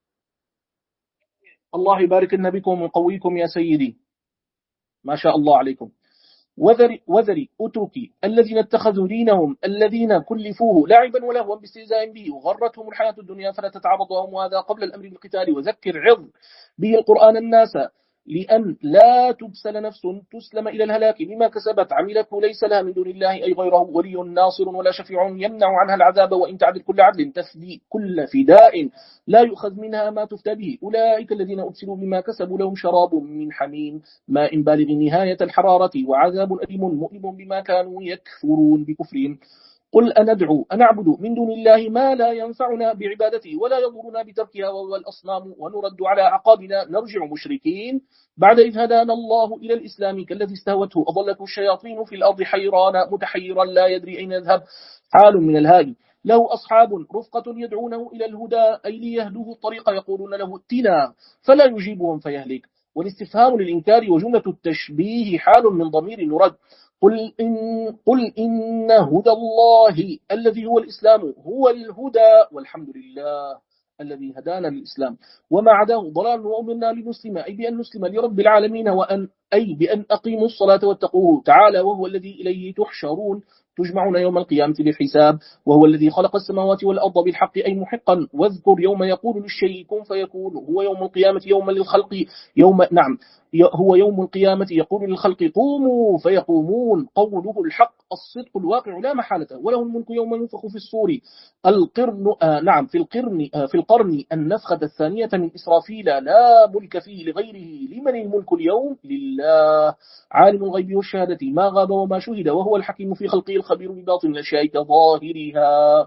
الله يبارك لنا بكم ويقويكم يا سيدي ما شاء الله عليكم وذري, وذري أتركي الذين اتخذوا دينهم الذين كلفوه لعبا ولهوا باستهزاء به وغرتهم الحياة الدنيا فلا تتعرضهم وهذا قبل الأمر بالقتال وذكر عظ به القرآن الناس لأن لا تبسل نفس تسلم إلى الهلاك بما كسبت عملته ليس لها من دون الله أي غيره ولي ناصر ولا شفيع يمنع عنها العذاب وإن تعدل كل عدل تفدي كل فداء لا يؤخذ منها ما تفتى به أولئك الذين أبسلوا بما كسبوا لهم شراب من حميم ماء بالغ نهاية الحرارة وعذاب أليم مؤلم بما كانوا يكفرون بكفرهم قل أندعو أنعبد من دون الله ما لا ينفعنا بعبادته ولا يضرنا بتركها وهو الأصنام ونرد على عقابنا نرجع مشركين بعد إذ هدانا الله إلى الإسلام كالذي استهوته أضلته الشياطين في الأرض حيران متحيرا لا يدري أين يذهب حال من الهاي له أصحاب رفقة يدعونه إلى الهدى أي ليهدوه الطريق يقولون له اتنا فلا يجيبهم فيهلك والاستفهام للإنكار وجملة التشبيه حال من ضمير يرد قل إن, قل إن هدى الله الذي هو الإسلام هو الهدى والحمد لله الذي هدانا للإسلام، وما عداه ضلال، وأمرنا لنسلم أي بأن نسلم لرب العالمين، وأن أي بأن أقيموا الصلاة واتقوه تعالى، وهو الذي إليه تحشرون تجمعون يوم القيامة للحساب، وهو الذي خلق السماوات والأرض بالحق أي محقا. واذكر يوم يقول للشيء كن فيكون، هو يوم القيامة يوم للخلق يوم نعم هو يوم القيامة يقول للخلق قوموا فيقومون، قوله الحق الصدق الواقع لا محالة. وله الملك يوم ينفخ في الصور القرن آه نعم في القرن آه في القرن النفخة الثانية من إسرافيل لا ملك فيه لغيره. لمن الملك اليوم؟ لله عالم الغيب والشهادة ما غاب وما شهد، وهو الحكيم في خلقه الخبير بباطن الأشياء كظاهرها.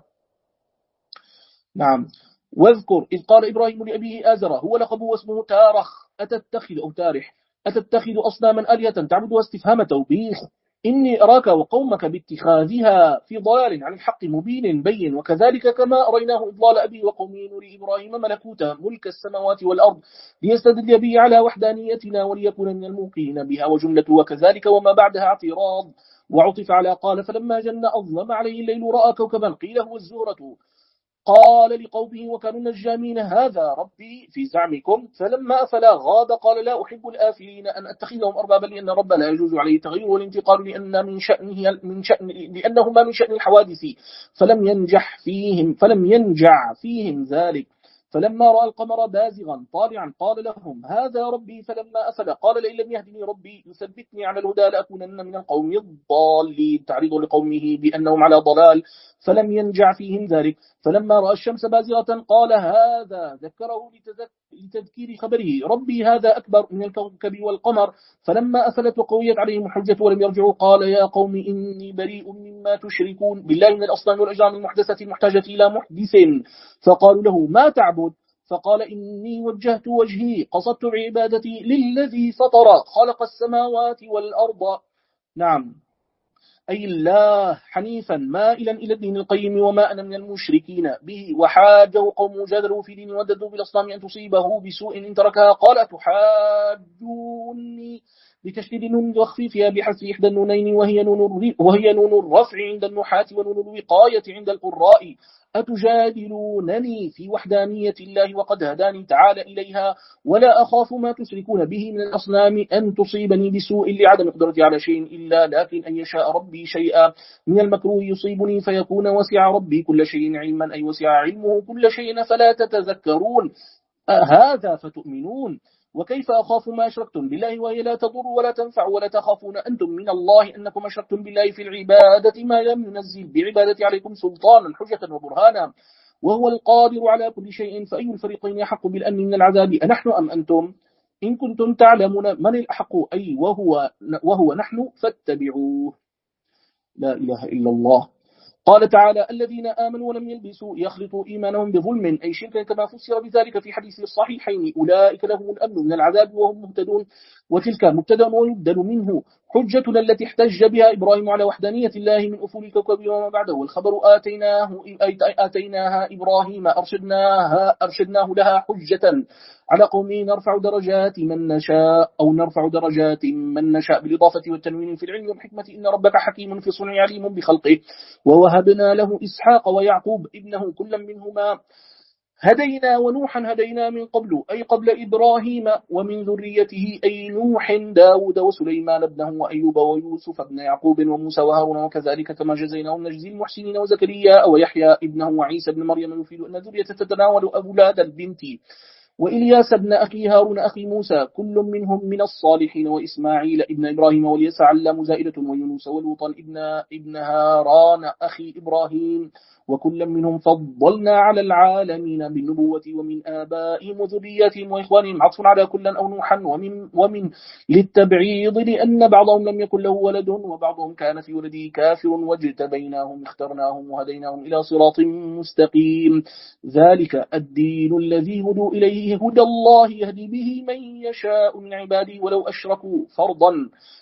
نعم. واذكر إذ قال إبراهيم لأبيه آزر هو لقبه واسمه تارخ أتتخذ أو تارح أتتخذ أصناما آلهة تعبدها استفهام توبيخ إني أراك وقومك باتخاذها في ضلال عن الحق مبين بين. وكذلك كما أريناه إضلال أبي وقومه نري إبراهيم ملكوت ملك السماوات والأرض ليستدل به على وحدانيتنا وليكون من الموقين بها وجملة وكذلك وما بعدها اعتراض. وعطف على قال فلما جن أظلم عليه الليل رأى كوكبا قيل هو الزهرة قال لقومه وكانوا نجامين هذا ربي في زعمكم فلما أفلا غاب قال لا أحب الآفلين أن أتخذهم أربابا لأن رب لا يجوز عليه تغيير والانتقال لأن من شأنه من شأن لأنهما من شأن الحوادث فلم ينجح فيهم فلم ينجع فيهم ذلك. فلما رأى القمر بازغا طالعا قال لهم هذا ربي فلما أفل قال لئن لم يهدني ربي يثبتني على الهدى لأكونن من القوم الضالين تعرض لقومه بأنهم على ضلال فلم ينجع فيهم ذلك. فلما رأى الشمس بازغة قال هذا ذكره لتذكير خبره ربي هذا أكبر من الكوكب والقمر فلما أفلت وقويت عليهم الحجة ولم يرجعوا قال يا قوم إني بريء مما تشركون بالله من الأصنام والأجرام المحدثة المحتاجة إلى محدث. فقالوا له ما تعبد فقال إني وجهت وجهي قصدت بعبادتي للذي فطر خلق السماوات والأرض نعم أي الله حنيفا مائلا إلى الدين القيم وما أنا من المشركين به. وحاجه قوم جادلوا في دين وددوا بالأصنام أن تصيبه بسوء إن تركها قال تحاجوني بتشديد النون وتخفيفها بحذف إحدى النونين وهي نون وهي نون الرفع عند النحاة ونون الوقاية عند القراء. أتجادلونني في وحدانية الله وقد هداني تعالى إليها ولا أخاف ما تشركون به من الأصنام أن تصيبني بسوء لعدم قدرتي على شيء إلا لكن أن يشاء ربي شيئا من المكروه يصيبني فيكون وسع ربي كل شيء علما أي وسع علمه كل شيء فلا تتذكرون هذا فتؤمنون. وكيف أخاف ما أشركتم بالله وهي لا تضر ولا تنفع ولا تخافون أنتم من الله أنكم أشركتم بالله في العبادة ما لم ينزل بعبادة عليكم سلطانا حجة وبرهانا وهو القادر على كل شيء فأي الفريقين يحق بالأمن من العذاب أنحن أم أنتم إن كنتم تعلمون من الأحق أي وهو, وهو نحن فاتبعوه. لا إله إلا الله. قال تعالى الذين آمنوا ولم يلبسوا يخلطوا إيمانهم بظلم أي شركا كما فسر بذلك في حديث الصحيحين أولئك لهم الأمن من العذاب وهم مهتدون. وتلك مبتدا ويبدل منه حجتنا التي احتج بها إبراهيم على وحدانية الله من أفول الكوكب وما بعده والخبر آتيناه آتيناها إبراهيم أرشدناها أرشدناه لها حجة على قومه نرفع درجات من نشاء أو نرفع درجات من نشاء بالإضافة والتنوين في العلم والحكمة إن ربك حكيم في صنع عليم بخلقه. ووهبنا له إسحاق ويعقوب ابنه كلا منهما هدينا ونوحا هدينا من قبل أي قبل إبراهيم ومن ذريته أي نوح داود وسليمان ابنه وأيوب ويوسف ابن يعقوب وموسى وهارون وكذلك كما جزيناهم نجزي المحسنين وزكريا ويحيى ابنه وعيسى ابن مريم يفيد أن ذرية تتناول أولاد البنت وإلياس ابن أخي هارون أخي موسى كل منهم من الصالحين وإسماعيل ابن إبراهيم واليسع علام زائدة ويونس ولوطا ابن, ابن هاران أخي إبراهيم وكل منهم فضلنا على العالمين بالنبوة ومن آبائهم وذرياتهم وإخوانهم عطف على كل أو نوحا ومن, ومن للتبعيض لأن بعضهم لم يكن له ولد وبعضهم كان في ولده كافر واجتبيناهم اخترناهم وهديناهم إلى صراط مستقيم ذلك الدين الذي هدوا إليه هدى الله يهدي به من يشاء من عباده ولو أشركوا فرضا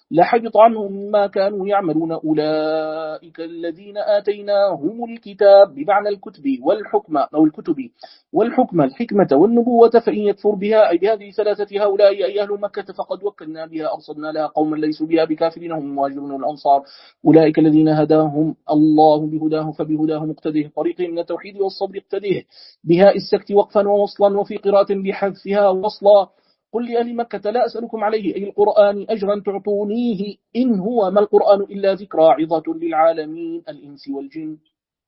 لحبط عنهم ما كانوا يعملون. أولئك الذين آتيناهم الكتاب بمعنى الكتب والحكمة أو الكتب والحكمة الحكمة والنبوة فإن يكفر بها أي بهذه ثلاثة هؤلاء أي أهل مكة فقد وكلنا بها أرصدنا لها قوما ليسوا بها بكافرين هم المهاجرون والأنصار. أولئك الذين هداهم الله بهداه فبهداه مقتده طريقهم من التوحيد والصبر اقتده بها السكت وقفا ووصلا وفي قراءة بحذفها وصلا. قل لأهل مكة لا أسألكم عليه أي القرآن أجرا تعطونيه إن هو ما القرآن إلا ذكرى عظة للعالمين الإنس والجن.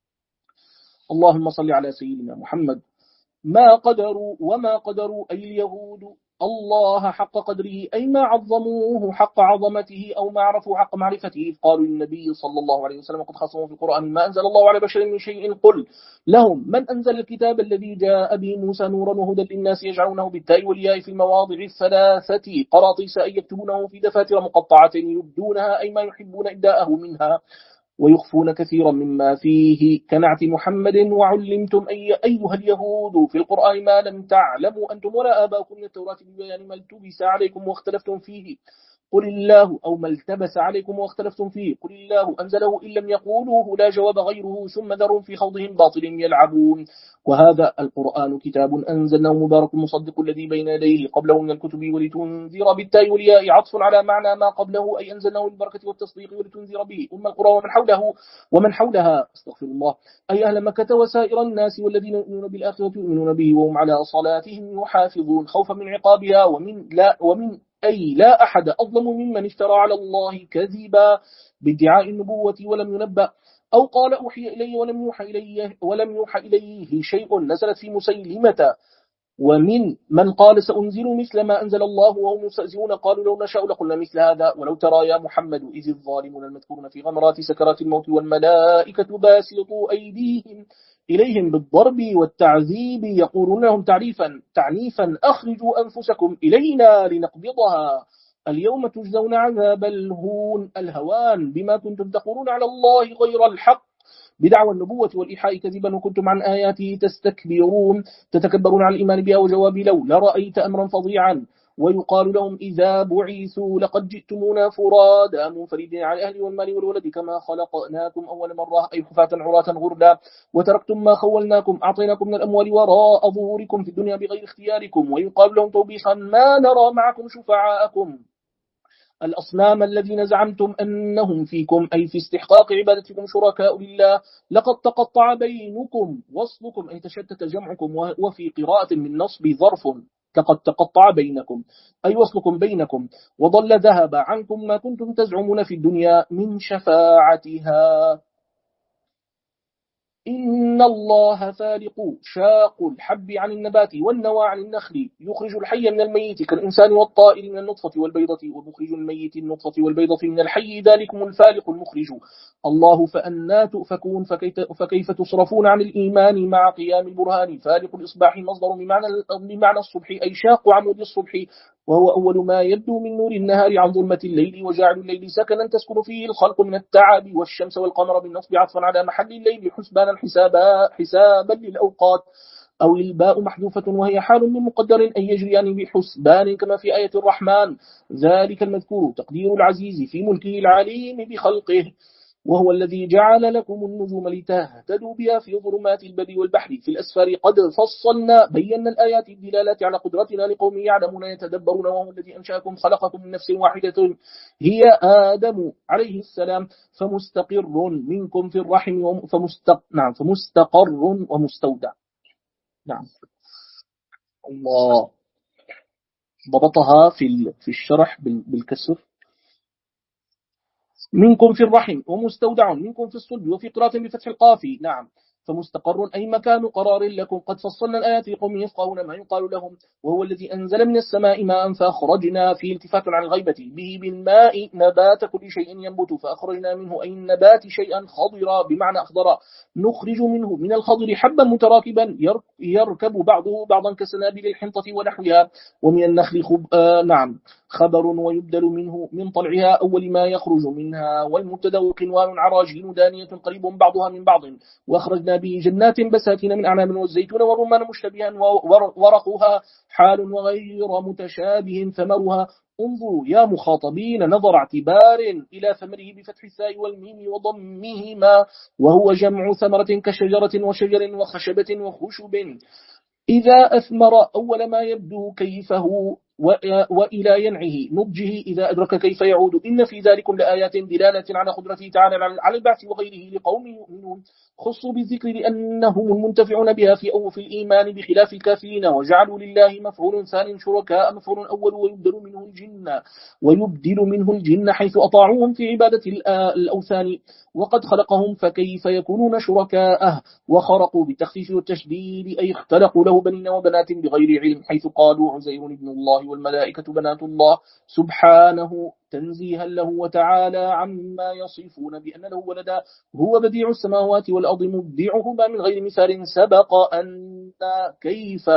اللهم صل على سيدنا محمد. ما قدروا وما قدروا أي اليهود الله حق قدره أي ما عظموه حق عظمته أو ما عرفوا حق معرفته. قالوا للنبي صلى الله عليه وسلم قد خصموا في القرآن ما أنزل الله على بشر من شيء قل لهم من أنزل الكتاب الذي جاء به موسى نورا وهدى للناس يجعلونه بالتاء والياء في المواضع الثلاثة قراطيس أن يكتبونه في دفاتر مقطعة يبدونها أي ما يحبون إبداءه منها ويخفون كثيرا مما فيه كنعت محمد. وعلمتم أي أيها اليهود في القرآن ما لم تعلموا أنتم ولا آباؤكم من التوراة ببيان ما التبس عليكم واختلفتم فيه قل الله أو ما التبس عليكم واختلفتم فيه قل الله أنزله إن لم يقولوه لا جواب غيره ثم ذرهم في خوضهم باطل يلعبون. وهذا القرآن كتاب أنزلناه مبارك مصدق الذي بين يديه قبله من الكتب ولتنذر بالتاء والياء عطف على معنى ما قبله أي أنزلناه بالبركة والتصديق ولتنذر به أم القرى ومن حوله ومن حولها استغفر الله أي أهل مكة وسائر الناس والذين يؤمنون بالآخرة يؤمنون به وهم على صلاتهم يحافظون خوفا من عقابها ومن لا ومن أي لا أحد أظلم ممن افترى على الله كذبا بادعاء النبوة ولم ينبأ أو قال أوحي إلي ولم يوحى إليه ولم يوحى إليه شيء نزلت في مسيلمة. ومن من قال سأنزل مثل ما أنزل الله وهم يستهزئون قالوا لو نشاء لقلنا مثل هذا ولو ترى يا محمد إذ الظالمون المذكورون في غمرات سكرات الموت والملائكة باسطوا أيديهم إليهم بالضرب والتعذيب يقولون لهم تعريفا تعنيفا أخرجوا أنفسكم إلينا لنقبضها اليوم تجزون عذاب الهون الهوان بما كنتم تقولون على الله غير الحق بدعوى النبوة والإيحاء كذبا وكنتم عن آياته تستكبرون تتكبرون على الإيمان بها وجواب لو لرأيت أمرا فظيعا. ويقال لهم إذا بعثوا لقد جئتمونا فرادا منفردين عن الأهل والمال والولد كما خلقناكم أول مرة أي حفاة عراة غرلا وتركتم ما خولناكم أعطيناكم من الأموال وراء ظهوركم في الدنيا بغير اختياركم. ويقال لهم توبيخا ما نرى معكم شفعاءكم الأصنام الذين زعمتم أنهم فيكم أي في استحقاق عبادتكم شركاء لله لقد تقطع بينكم وصلكم أي تشتت جمعكم. وفي قراءة من نصب ظرف لقد تقطع بينكم أي وصلكم بينكم وضل ذهب عنكم ما كنتم تزعمون في الدنيا من شفاعتها. إن الله فالق شاق الحب عن النبات والنوى عن النخل يخرج الحي من الميت كالإنسان والطائر من النطفة والبيضة ومخرج الميت النطفة والبيضة من الحي ذلكم الفالق المخرج. الله فأنا تؤفكون فكيف تصرفون عن الإيمان مع قيام البرهان. فالق الإصباح مصدر بمعنى, بمعنى الصبح أي شاق عمود الصبح وهو أول ما يبدو من نور النهار عن ظلمة الليل وجعل الليل سكنا تسكن فيه الخلق من التعب والشمس والقمر بالنصب عطفا على محل الليل حسبانا حسابا, حسابا للأوقات أو الباء محذوفة وهي حال من مقدر أن يجريان بحسبان كما في آية الرحمن ذلك المذكور تقدير العزيز في ملكه العليم بخلقه. وهو الذي جعل لكم النجوم لتهتدوا بها في ظلمات البر والبحر في الأسفار قد فصلنا بينا الآيات الدلالة على قدرتنا لقوم يعلمون يتدبرون. وهو الذي أنشأكم خلقكم من نفس واحدة هي آدم عليه السلام فمستقر منكم في الرحم فمستق... نعم فمستقر ومستودع. نعم الله ضبطها في في الشرح بالكسر منكم في الرحم ومستودع منكم في الصلب وفي قراءة بفتح القاف. نعم فمستقر أي مكان قرار لكم قد فصلنا الآيات لقوم يفقهون ما يقال لهم. وهو الذي أنزل من السماء ماء فأخرجنا فيه التفات عن الغيبة به بالماء نبات كل شيء ينبت فأخرجنا منه أي النبات شيئا خضرا بمعنى أخضر نخرج منه من الخضر حبا متراكبا يركب بعضه بعضا كسنابل الحنطة ونحوها. ومن النخل خب... آه نعم خبر ويبدل منه من طلعها أول ما يخرج منها والمبتدا قنوان عراجين دانية قريب بعضها من بعض وأخرجنا به جنات بساتين من أعناب والزيتون والرمان مشتبها ورقها حال وغير متشابه ثمرها. انظروا يا مخاطبين نظر اعتبار إلى ثمره بفتح الثاء والميم وضمهما، وهو جمع ثمرة كشجرة وشجر وخشبة وخشب. إذا أثمر أول ما يبدو كيفه وإلى ينعه نضجه إذا أدرك كيف يعود. إن في ذلك لآيات دلالة على قدرته تعالى على البعث وغيره لقوم يؤمنون. خصوا بالذكر لأنهم المنتفعون بها في أو في الإيمان بخلاف الكافرين، وجعلوا لله مفعول ثاني شركاء مفعول أول ويبدل منه الجن ويبدل منه الجن حيث أطاعوهم في عبادة الأوثان، وقد خلقهم فكيف يكونون شركاءه. وخرقوا بالتخفيف والتشديد أي اختلقوا له بنين وبنات بغير علم، حيث قالوا عزير ابن الله والملائكة بنات الله سبحانه تنزيها له وتعالى عما يصفون بأن له ولدا. هو بديع السماوات والأرض مبدعهما من غير مثال سبق أن كيف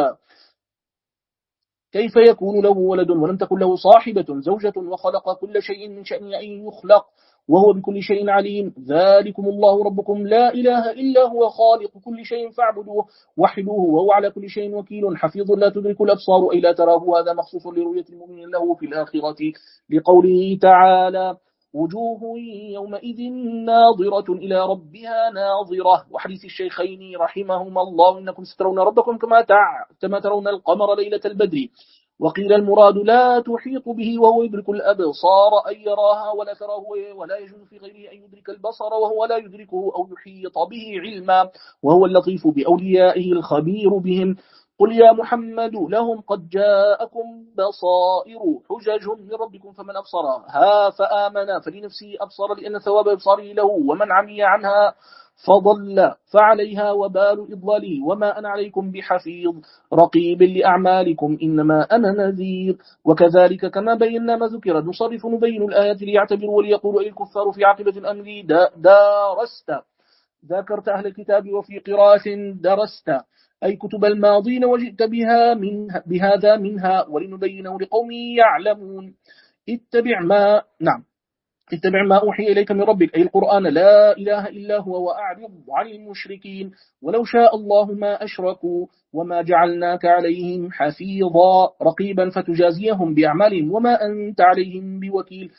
كيف يكون له ولد ولم تكن له صاحبة زوجة، وخلق كل شيء من شأن أن يخلق وهو بكل شيء عليم. ذلكم الله ربكم لا إله إلا هو خالق كل شيء فاعبدوه وحدوه وهو على كل شيء وكيل حفيظ لا تدرك الأبصار أي لا تراه. هذا مخصوص لرؤية المؤمن له في الآخرة لقوله تعالى وجوه يومئذ ناظرة إلى ربها ناظرة. وحديث الشيخين رحمهما الله إنكم سترون ربكم كما ترون القمر ليلة البدر. وقيل المراد لا تحيط به وهو يدرك الأبصار أي يراها ولا تراه، ولا يجوز في غيره أن يدرك البصر وهو لا يدركه أو يحيط به علما، وهو اللطيف بأوليائه الخبير بهم. قل يا محمد لهم قد جاءكم بصائر حجج من ربكم فمن أبصرها فآمن فلنفسه أبصر لأن ثواب إبصاره له، ومن عمي عنها فضل فعليها وبال إضلاله. وما أنا عليكم بحفيظ رقيب لأعمالكم إنما أنا نذير. وكذلك كما بينا ما ذكر نصرف نبين الآيات ليعتبروا وليقولوا أي الكفار في عاقبة الأمر دارست ذكرت أهل الكتاب وفي قراءة درست أي كتب الماضين وجئت بها من بهذا منها ولنبينه لقوم يعلمون. اتبع ما نعم اتبع ما أوحي إليك من ربك أي القرآن لا إله إلا هو وأعرض عن المشركين ولو شاء الله ما أشركوا وما جعلناك عليهم حفيظا رقيبا فتجازيهم بأعمالهم وما أنت عليهم بوكيل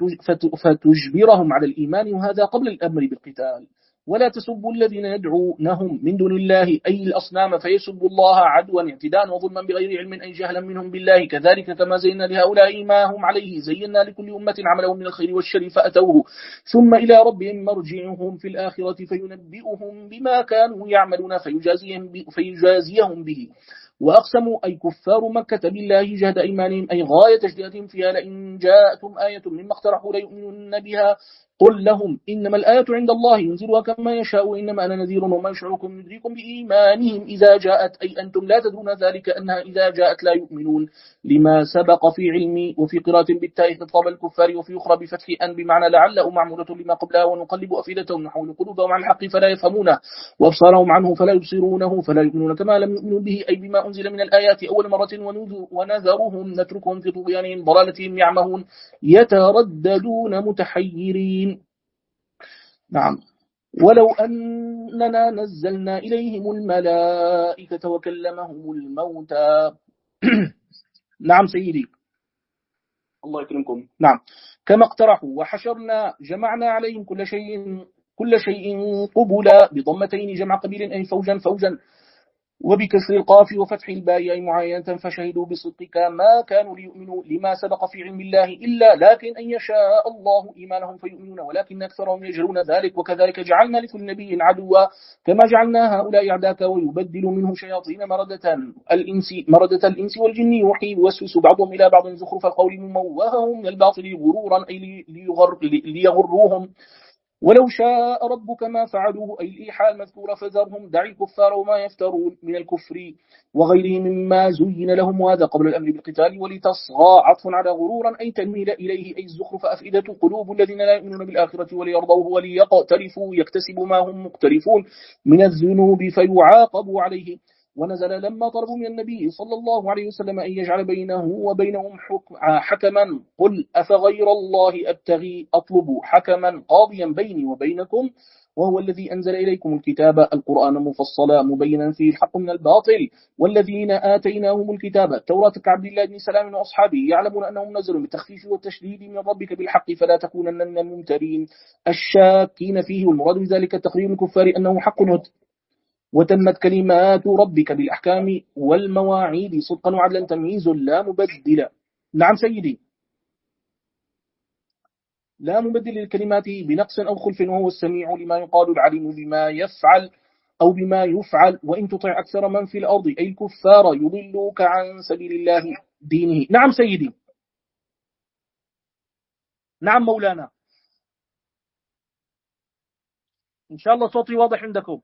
فتجبرهم على الإيمان، وهذا قبل الأمر بالقتال. ولا تسبوا الذين يدعونهم من دون الله أي الأصنام فيسبوا الله عدوا اعتداء وظلما بغير علم أي جهلا منهم بالله. كذلك كما زينا لهؤلاء ما هم عليه زينا لكل أمة عملهم من الخير والشر فأتوه ثم إلى ربهم مرجعهم في الآخرة فينبئهم بما كانوا يعملون فيجازيهم, فيجازيهم به. وأقسموا أي كفار مكة بالله جهد إيمانهم أي غاية تجديدهم فيها لئن جاءتهم آية مما اقترحوا ليؤمنون بها قل لهم إنما الآية عند الله ينزلها كما يشاء إنما أنا نذير وما يشعركم يدريكم بإيمانهم إذا جاءت أي أنتم لا تدرون ذلك أنها إذا جاءت لا يؤمنون لما سبق في علمي. وفي قراءة بالتاء خطاب الكفار وفي أخرى بفتح أن بمعنى لعل معمولة لما قبلها ونقلب أفئدتهم نحول قلوبهم عن الحق فلا يفهمونه وأبصارهم عنه فلا يبصرونه فلا يؤمنون كما لم يؤمنوا به أي بما أنزل من الآيات أول مرة ونذرهم نتركهم في طغيانهم ضلالتهم يعمهون يترددون متحيرين. نعم ولو أننا نزلنا إليهم الملائكة وكلمهم الموتى نعم سيدي الله يكرمكم. نعم كما اقترحوا وحشرنا جمعنا عليهم كل شيء كل شيء قبلا بضمتين جمع قبيل أي فوجا فوجا وبكسر القاف وفتح الباء أي معاينة فشهدوا بصدقك ما كانوا ليؤمنوا لما سبق في علم الله إلا لكن أن يشاء الله إيمانهم فيؤمنون ولكن أكثرهم يجهلون ذلك. وكذلك جعلنا لكل نبي عدوا كما جعلنا هؤلاء أعداءك ويبدل منهم شياطين مردة الإنس مردة الإنس والجن يوحي ويوسوس بعضهم إلى بعض زخرف القول مموههم من الباطل غرورا أي ليغر ليغروهم ولو شاء ربك ما فعلوه أي الإيحاء المذكور فذرهم دع الكفار وما يفترون من الكفر وغيره مما زين لهم وهذا قبل الأمر بالقتال ولتصغى عطف على غرورا أي تميل إليه أي الزخرف أفئدة قلوب الذين لا يؤمنون بالآخرة وليرضوه وليقترفوا يكتسبوا ما هم مقترفون من الذنوب فيعاقبوا عليه ونزل لما طلبوا من النبي صلى الله عليه وسلم أن يجعل بينه وبينهم حكما قل أفغير الله أبتغي أطلب حكما قاضيا بيني وبينكم وهو الذي أنزل إليكم الكتاب القرآن مفصلا مبينا فيه الحق من الباطل والذين آتيناهم الكتاب التوراة كعبد الله بن سلام وأصحابه يعلمون أنهم نزلوا بالتخفيف والتشديد من ربك بالحق فلا تكونن من الممترين الشاكين فيه والمراد بذلك تقرير الكفار أنه حق وتمت كلمات ربك بالأحكام والمواعيد صدقا وعدلا تمييز لا مبدل. نعم سيدي، لا مبدل للكلمات بنقص أو خلف وهو السميع لما يقال العليم بما يفعل أو بما يفعل وإن تطع أكثر من في الأرض أي الكفار يضلوك عن سبيل الله دينه. نعم سيدي، نعم مولانا، إن شاء الله صوتي واضح عندكم.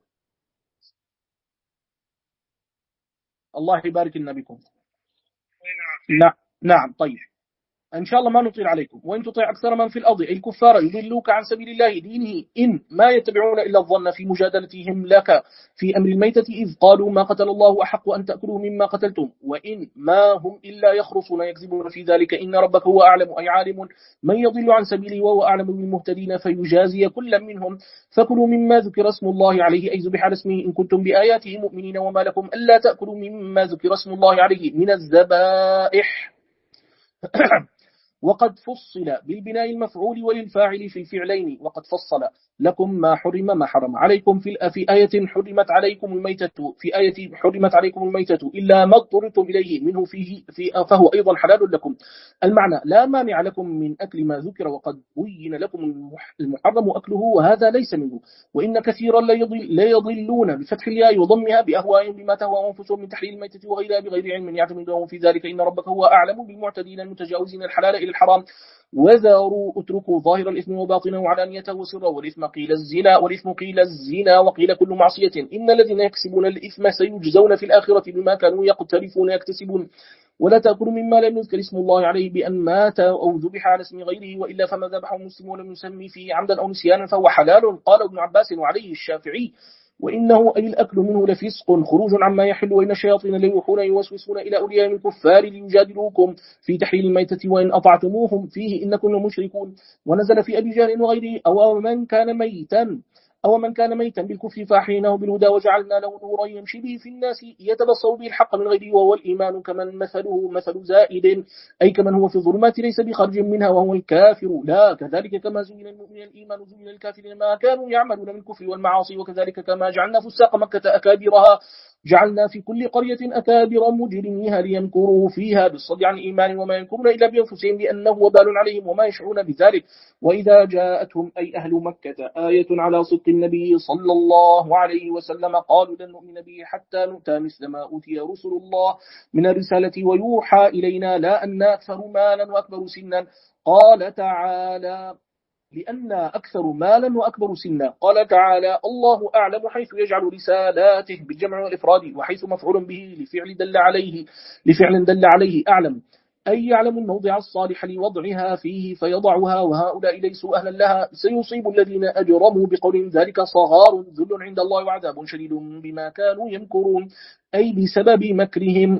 الله يبارك لنا بكم. نعم نعم طيب، إن شاء الله ما نطيل عليكم. وإن تطيع أكثر من في الأرض أي الكفار يضلوك عن سبيل الله دينه إن ما يتبعون إلا الظن في مجادلتهم لك في أمر الميتة إذ قالوا ما قتل الله أحق أن تأكلوا مما قتلتم وإن ما هم إلا يخرصون يكذبون في ذلك إن ربك هو أعلم أي عالم من يضل عن سبيله وهو أعلم بالمهتدين فيجازي كل منهم فكلوا مما ذكر اسم الله عليه أي ذبح على اسمه إن كنتم بآياته مؤمنين وما لكم ألا تأكلوا مما ذكر اسم الله عليه من الذبائح. وقد فصل بالبناء المفعول وللفاعل في الفعلين وقد فصل لكم ما حرم ما حرم عليكم في في آية حرمت عليكم الميتة في آية حرمت عليكم الميتة إلا ما اضطررتم إليه منه فيه في فهو أيضا حلال لكم. المعنى لا مانع لكم من أكل ما ذكر وقد بين لكم المحرم أكله وهذا ليس منه وإن كثيرا لا يضل لا يضلون بفتح الياء وضمها بأهوائهم بما تهوى أنفسهم من تحليل الميتة وغيرها بغير علم يعتمدون في ذلك إن ربك هو أعلم بالمعتدين المتجاوزين الحلال إلى الحرام وذاروا اتركوا ظاهر الإثم وباطنه وعلانيته وسره والإثم قيل الزنا والإثم قيل الزنا وقيل كل معصية إن الذين يكسبون الإثم سيجزون في الآخرة بما كانوا يقترفون يكتسبون ولا تأكلوا مما لم يذكر اسم الله عليه بأن مات أو ذبح على اسم غيره وإلا فما ذبحه المسلم ولم يسمي فيه عمدا أو نسيانا فهو حلال قال ابن عباس وعليه الشافعي وإنه أي الأكل منه لفسق خروج عما يحل وإن الشياطين ليوحون يوسوسون إلى أولياء الكفار ليجادلوكم في تحليل الميتة وإن أطعتموهم فيه إنكم لمشركون ونزل في أبي جهل وغيره أو من كان ميتا أو من كان ميتا بالكفر فأحييناه بالهدى وجعلنا له نورا يمشي به في الناس يتبصر به الحق من غيره وهو الإيمان كمن مثله مثل زائد أي كمن هو في الظلمات ليس بخارج منها وهو الكافر لا كذلك كما زين المؤمن الإيمان زين الكافرين ما كانوا يعملون من الكفر والمعاصي وكذلك كما جعلنا فساق مكة أكابرها جعلنا في كل قرية أكابر مجرميها ليمكروا فيها بالصد عن الإيمان وما ينكرون إلا بأنفسهم لأنه وبال عليهم وما يشعرون بذلك وإذا جاءتهم أي أهل مكة آية على صدق النبي صلى الله عليه وسلم قالوا لن نؤمن به حتى نؤتى مثل ما أوتي رسل الله من الرسالة ويوحى إلينا لا أن أكثر مالا وأكبر سنا قال تعالى لأن أكثر مالا وأكبر سنا قال تعالى الله أعلم حيث يجعل رسالاته بالجمع والإفراد وحيث مفعول به لفعل دل عليه لفعل دل عليه أعلم أي يعلم الموضع الصالح لوضعها فيه فيضعها وهؤلاء ليسوا أهلا لها سيصيب الذين أجرموا بقول ذلك صغار ذل عند الله وعذاب شديد بما كانوا يمكرون أي بسبب مكرهم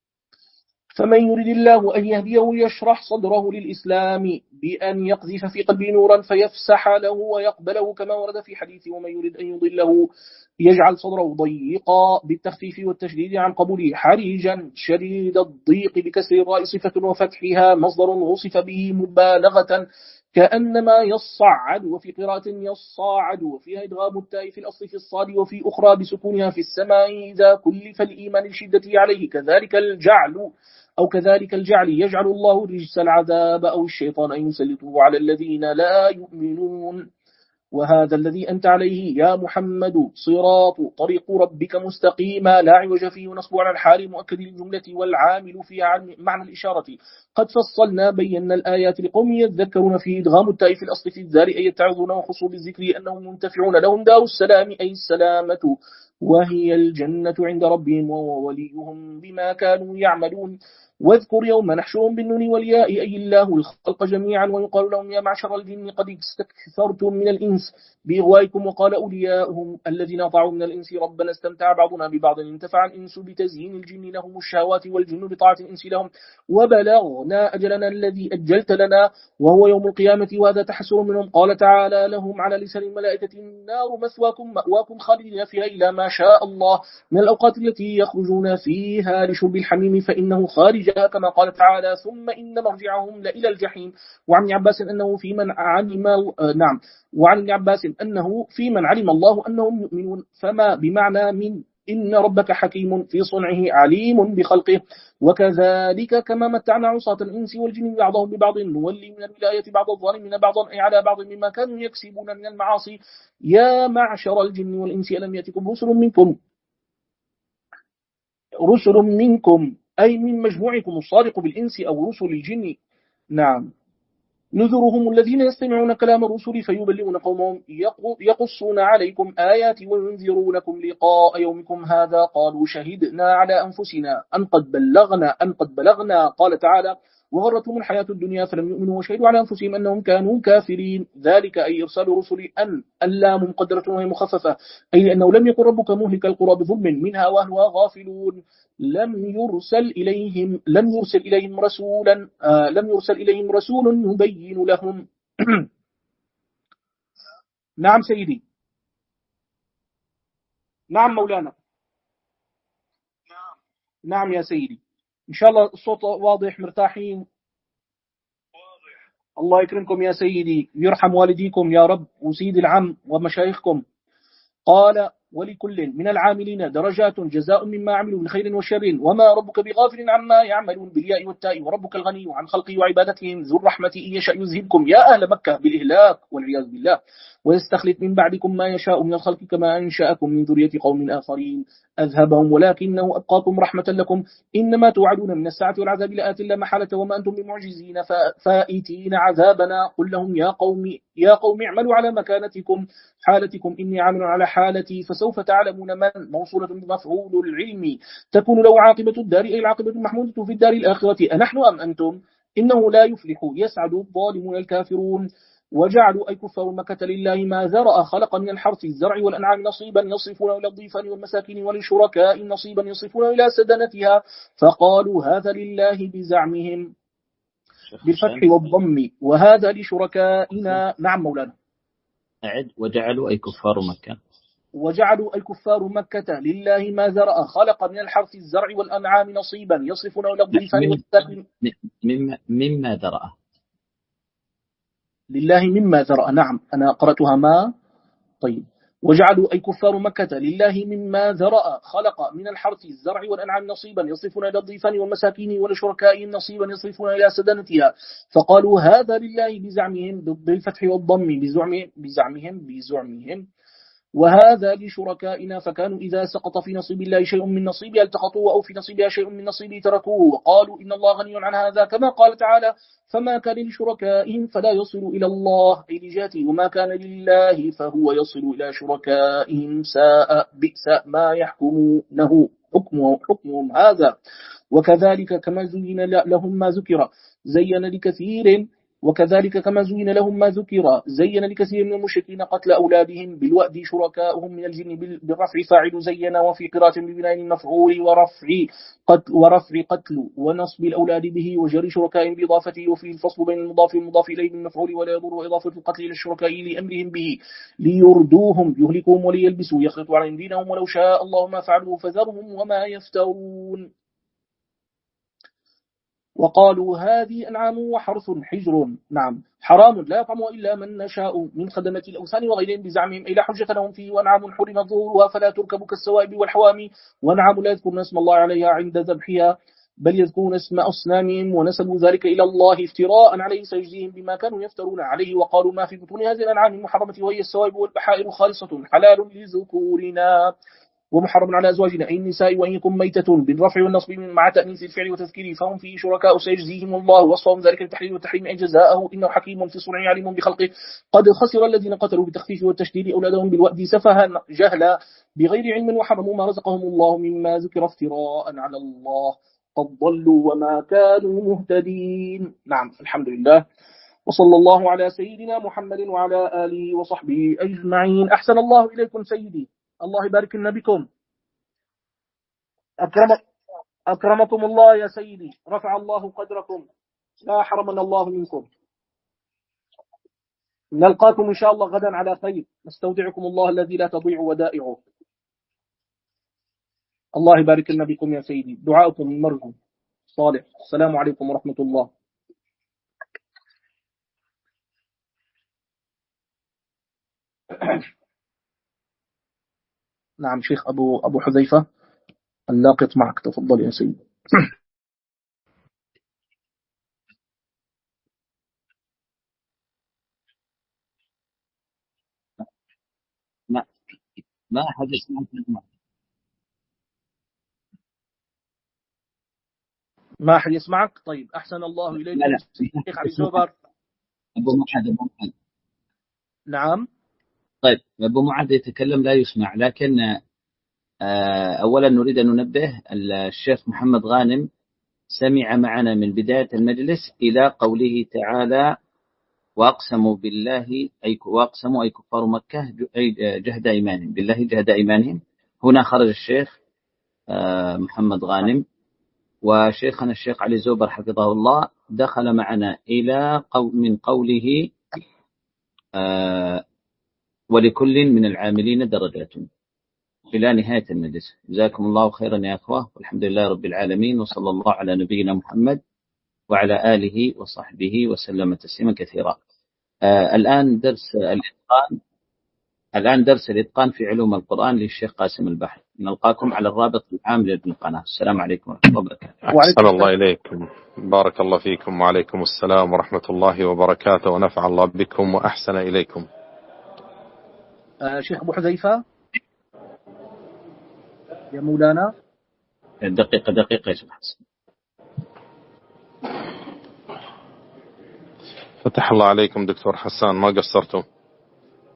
فمن يريد الله أن يهديه يشرح صدره للإسلام بأن يقذف في قلبه نورا فيفسح له ويقبله كما ورد في حديث ومن يريد أن يضله يجعل صدره ضيقا بالتخفيف والتشديد عن قبوله حريجا شديد الضيق بكسر الراء صفة وفتحها مصدر وصف به مبالغة كأنما يصعد وفي قراءة يصاعد وفيها إدغام التاء في الأصل في الصاد وفي أخرى بسكونها في السماء إذا كلف الإيمان لشدته عليه كذلك الجعل أو كذلك الجعل يجعل الله رجس العذاب أو الشيطان أن يسلطه على الذين لا يؤمنون وهذا الذي أنت عليه يا محمد صراط طريق ربك مستقيما لا عوج فيه ونصب على الحال مؤكد للجملة والعامل فيها معنى الإشارة قد فصلنا بينا الآيات لقوم يذكرون في إدغام التاء في الأصل في الذال أي يتعظون وخصوا بالذكر أنهم منتفعون لهم دار السلام أي السلامة وهي الجنة عند ربهم وهو وليهم بما كانوا يعملون واذكر يوم نحشرهم بالنون والياء أي الله الخلق جميعا ويقال لهم يا معشر الجن قد استكثرتم من الإنس بإغوائكم وقال أولياؤهم الذين أطاعوا من الإنس ربنا استمتع بعضنا ببعض انتفع الإنس بتزيين الجن لهم الشهوات والجن بطاعة الإنس لهم وبلغنا أجلنا الذي أجلت لنا وهو يوم القيامة وهذا تحسر منهم قال تعالى لهم على لسان الملائكة النار مثواكم مأواكم خالدين فيها إلى ما شاء الله من الأوقات التي يخرجون فيها لشرب الحميم فإنه خارجها كما قال تعالى ثم إن مرجعهم لإلى الجحيم. وعن ابن عباس أنه في من علم نعم وعن ابن عباس أنه في من علم الله أنهم يؤمنون فما بمعنى من إن ربك حكيم في صنعه عليم بخلقه. وكذلك كما متعنا عصاة الإنس والجن بعضهم ببعض نولي من الولاية بعض الظالمين بعضا أي على بعض مما كانوا يكسبون من المعاصي يا معشر الجن والإنس ألم يأتكم رسل منكم رسل منكم أي من مجموعكم الصادق بالإنس أو رسل الجن نعم نذرهم الذين يستمعون كلام الرسل فيبلغون قومهم يقصون عليكم آيات وينذرونكم لقاء يومكم هذا قالوا شهدنا على أنفسنا أن قد بلغنا أن قد بلغنا قال تعالى وغرتهم الحياة الدنيا فلم يؤمنوا وشهدوا على أنفسهم أنهم كانوا كافرين ذلك أي إرسال رسل أن اللام مقدرة وهي مخففة أي لأنه لم يكن ربك مهلك القرى بظلم منها وأهلها غافلون لم يرسل إليهم لم يرسل إليهم رسولا آه لم يرسل إليهم رسول يبين لهم نعم سيدي نعم مولانا نعم يا سيدي إن شاء الله الصوت واضح مرتاحين واضح الله يكرمكم يا سيدي يرحم والديكم يا رب وسيد العم ومشايخكم. قال ولكل من العاملين درجات جزاء مما عملوا من خير وشر وما ربك بغافل عما يعملون بالياء والتاء وربك الغني عن خلقه وعبادتهم ذو الرحمة إن يشاء يذهبكم يا أهل مكة بالإهلاك والعياذ بالله ويستخلف من بعدكم ما يشاء من الخلق كما أنشأكم من ذرية قوم آخرين أذهبهم ولكنه أبقاكم رحمة لكم إنما توعدون من الساعة والعذاب لآت لا محالة وما أنتم بمعجزين فائتين عذابنا قل لهم يا قوم يا قوم اعملوا على مكانتكم حالتكم إني عامل على حالتي فسوف تعلمون من موصولة بمفعول العلم تكون له عاقبة الدار أي العاقبة المحمودة في الدار الآخرة أنحن أم أنتم إنه لا يفلح يسعد الظالمون الكافرون. وجعلوا أي كفار مكة لله ما ذرأ خلق من الحرث الزرع والأنعام نصيبا يصرفون إلى الضيفان والمساكين وللشركاء نصيبا يصرفون إلى سدنتها فقالوا هذا لله بزعمهم بالفتح والضم وهذا لشركائنا. نعم مولانا أعد وجعلوا أي كفار مكة وجعلوا أي كفار مكة لله ما ذرأ خلق من الحرث الزرع والأنعام نصيبا يصرفون إلى الضيفان والمساكين مما, مما ذرأ لله مما ذرأ. نعم أنا قرأتها ما طيب وجعلوا أي كفار مكة لله مما ذرأ خلق من الحرث الزرع والأنعام نصيبا يصرفون إلى الضيفان والمساكين ولشركائهم نصيبا يصرفون إلى سدنتها فقالوا هذا لله بزعمهم بالفتح والضم بزعمهم بزعمهم بزعمهم وهذا لشركائنا فكانوا إذا سقط في نصيب الله شيء من نصيبه التقطوه أو في نصيبها شيء من نصيبه تركوه وقالوا إن الله غني عن هذا كما قال تعالى فما كان لشركائهم فلا يصل إلى الله أي لجاته وما كان لله فهو يصل إلى شركائهم ساء بئس ما يحكمونه حكمهم, حكمهم هذا. وكذلك كما زين لهم ما ذكر زين لكثير وكذلك كما زين لهم ما ذكر زين لكثير من المشركين قتل أولادهم بالوأد شركاؤهم من الجن بالرفع فاعل زين وفي قراءة ببناء المفعول ورفع قتل, ورفع قتل ونصب الأولاد به وجر شركاء بإضافته وفي الفصل بين المضاف والمضاف إليه بالمفعول ولا يضر إضافة القتل إلى الشركاء لأمرهم به ليردوهم يهلكوهم وليلبسوا يخلط عليهم دينهم ولو شاء الله ما فعلوه فذرهم وما يفترون. وقالوا هذه أنعام وحرث حجر نعم حرام لا يطعمها إلا من نشاء من خدمة الأوثان وغيرهم بزعمهم إلى حجة لهم فيه وأنعام حرم ظهورها فلا تركب كالسوائب والحوامي وأنعام لا يذكرون اسم الله عليها عند ذبحها بل يذكرون اسم أصنامهم ونسبوا ذلك إلى الله افتراء عليه سيجزيهم بما كانوا يفترون عليه. وقالوا ما في بطون هذه الأنعام المحرمة وهي السوائب والبحائر خالصة حلال لذكورنا ومحرم على أزواجنا أي النساء وإن يكن ميتة بالرفع والنصب مع تأنيث الفعل وتذكيره فهم فيه شركاء سيجزيهم الله وصفهم ذلك التحليل والتحريم أي جزاءه إنه حكيم في صنعه عليم بخلقه قد خسر الذين قتلوا بالتخفيف والتشديد أولادهم بالوأد سفها جهلا بغير علم وحرموا ما رزقهم الله مما ذكر افتراء على الله. قد ضلوا وما كانوا مهتدين. نعم، الحمد لله، وصلى الله على سيدنا محمد وعلى آله وصحبه أجمعين. أحسن الله إليكم سيدي، الله يبارك لنا بكم. أكرم أكرمكم الله يا سيدي، رفع الله قدركم، لا حرمنا الله منكم. نلقاكم إن شاء الله غدا على خير، نستودعكم الله الذي لا تضيع ودائعه. الله يبارك لنا بكم يا سيدي، دعاؤكم المرجو صالح. السلام عليكم ورحمة الله. نعم شيخ أبو أبو حذيفة، اللاقط معك، تفضل يا سيدي. ما ما أحد يسمعك. ما أحد يسمعك؟ طيب أحسن الله إليكم. لا لا، شيخ علي زوبر. أبو معاذ أبو معاذ نعم. طيب أبو معاذ يتكلم لا يسمع، لكن أولا نريد أن ننبه الشيخ محمد غانم سمع معنا من بداية المجلس إلى قوله تعالى وأقسموا بالله أي وأقسموا أي كفار مكة جهد إيمانهم بالله جهد إيمانهم. هنا خرج الشيخ محمد غانم، وشيخنا الشيخ علي زوبر حفظه الله دخل معنا إلى قول من قوله ولكل من العاملين درجات إلى نهاية المجلس. جزاكم الله خيرا يا أخوة، والحمد لله رب العالمين، وصلى الله على نبينا محمد وعلى آله وصحبه وسلم تسليما كثيرا. آه الآن درس الإتقان الآن درس الإتقان في علوم القرآن للشيخ قاسم البحر. نلقاكم على الرابط العام للقناة. السلام عليكم ورحمة الله وبركاته. أحسن الله إليكم، بارك الله فيكم، وعليكم السلام ورحمة الله وبركاته، ونفع الله بكم وأحسن إليكم. آه شيخ أبو حذيفة يا مولانا. دقيقة دقيقة يا شيخ حسن. فتح الله عليكم دكتور حسان، ما قصرتم.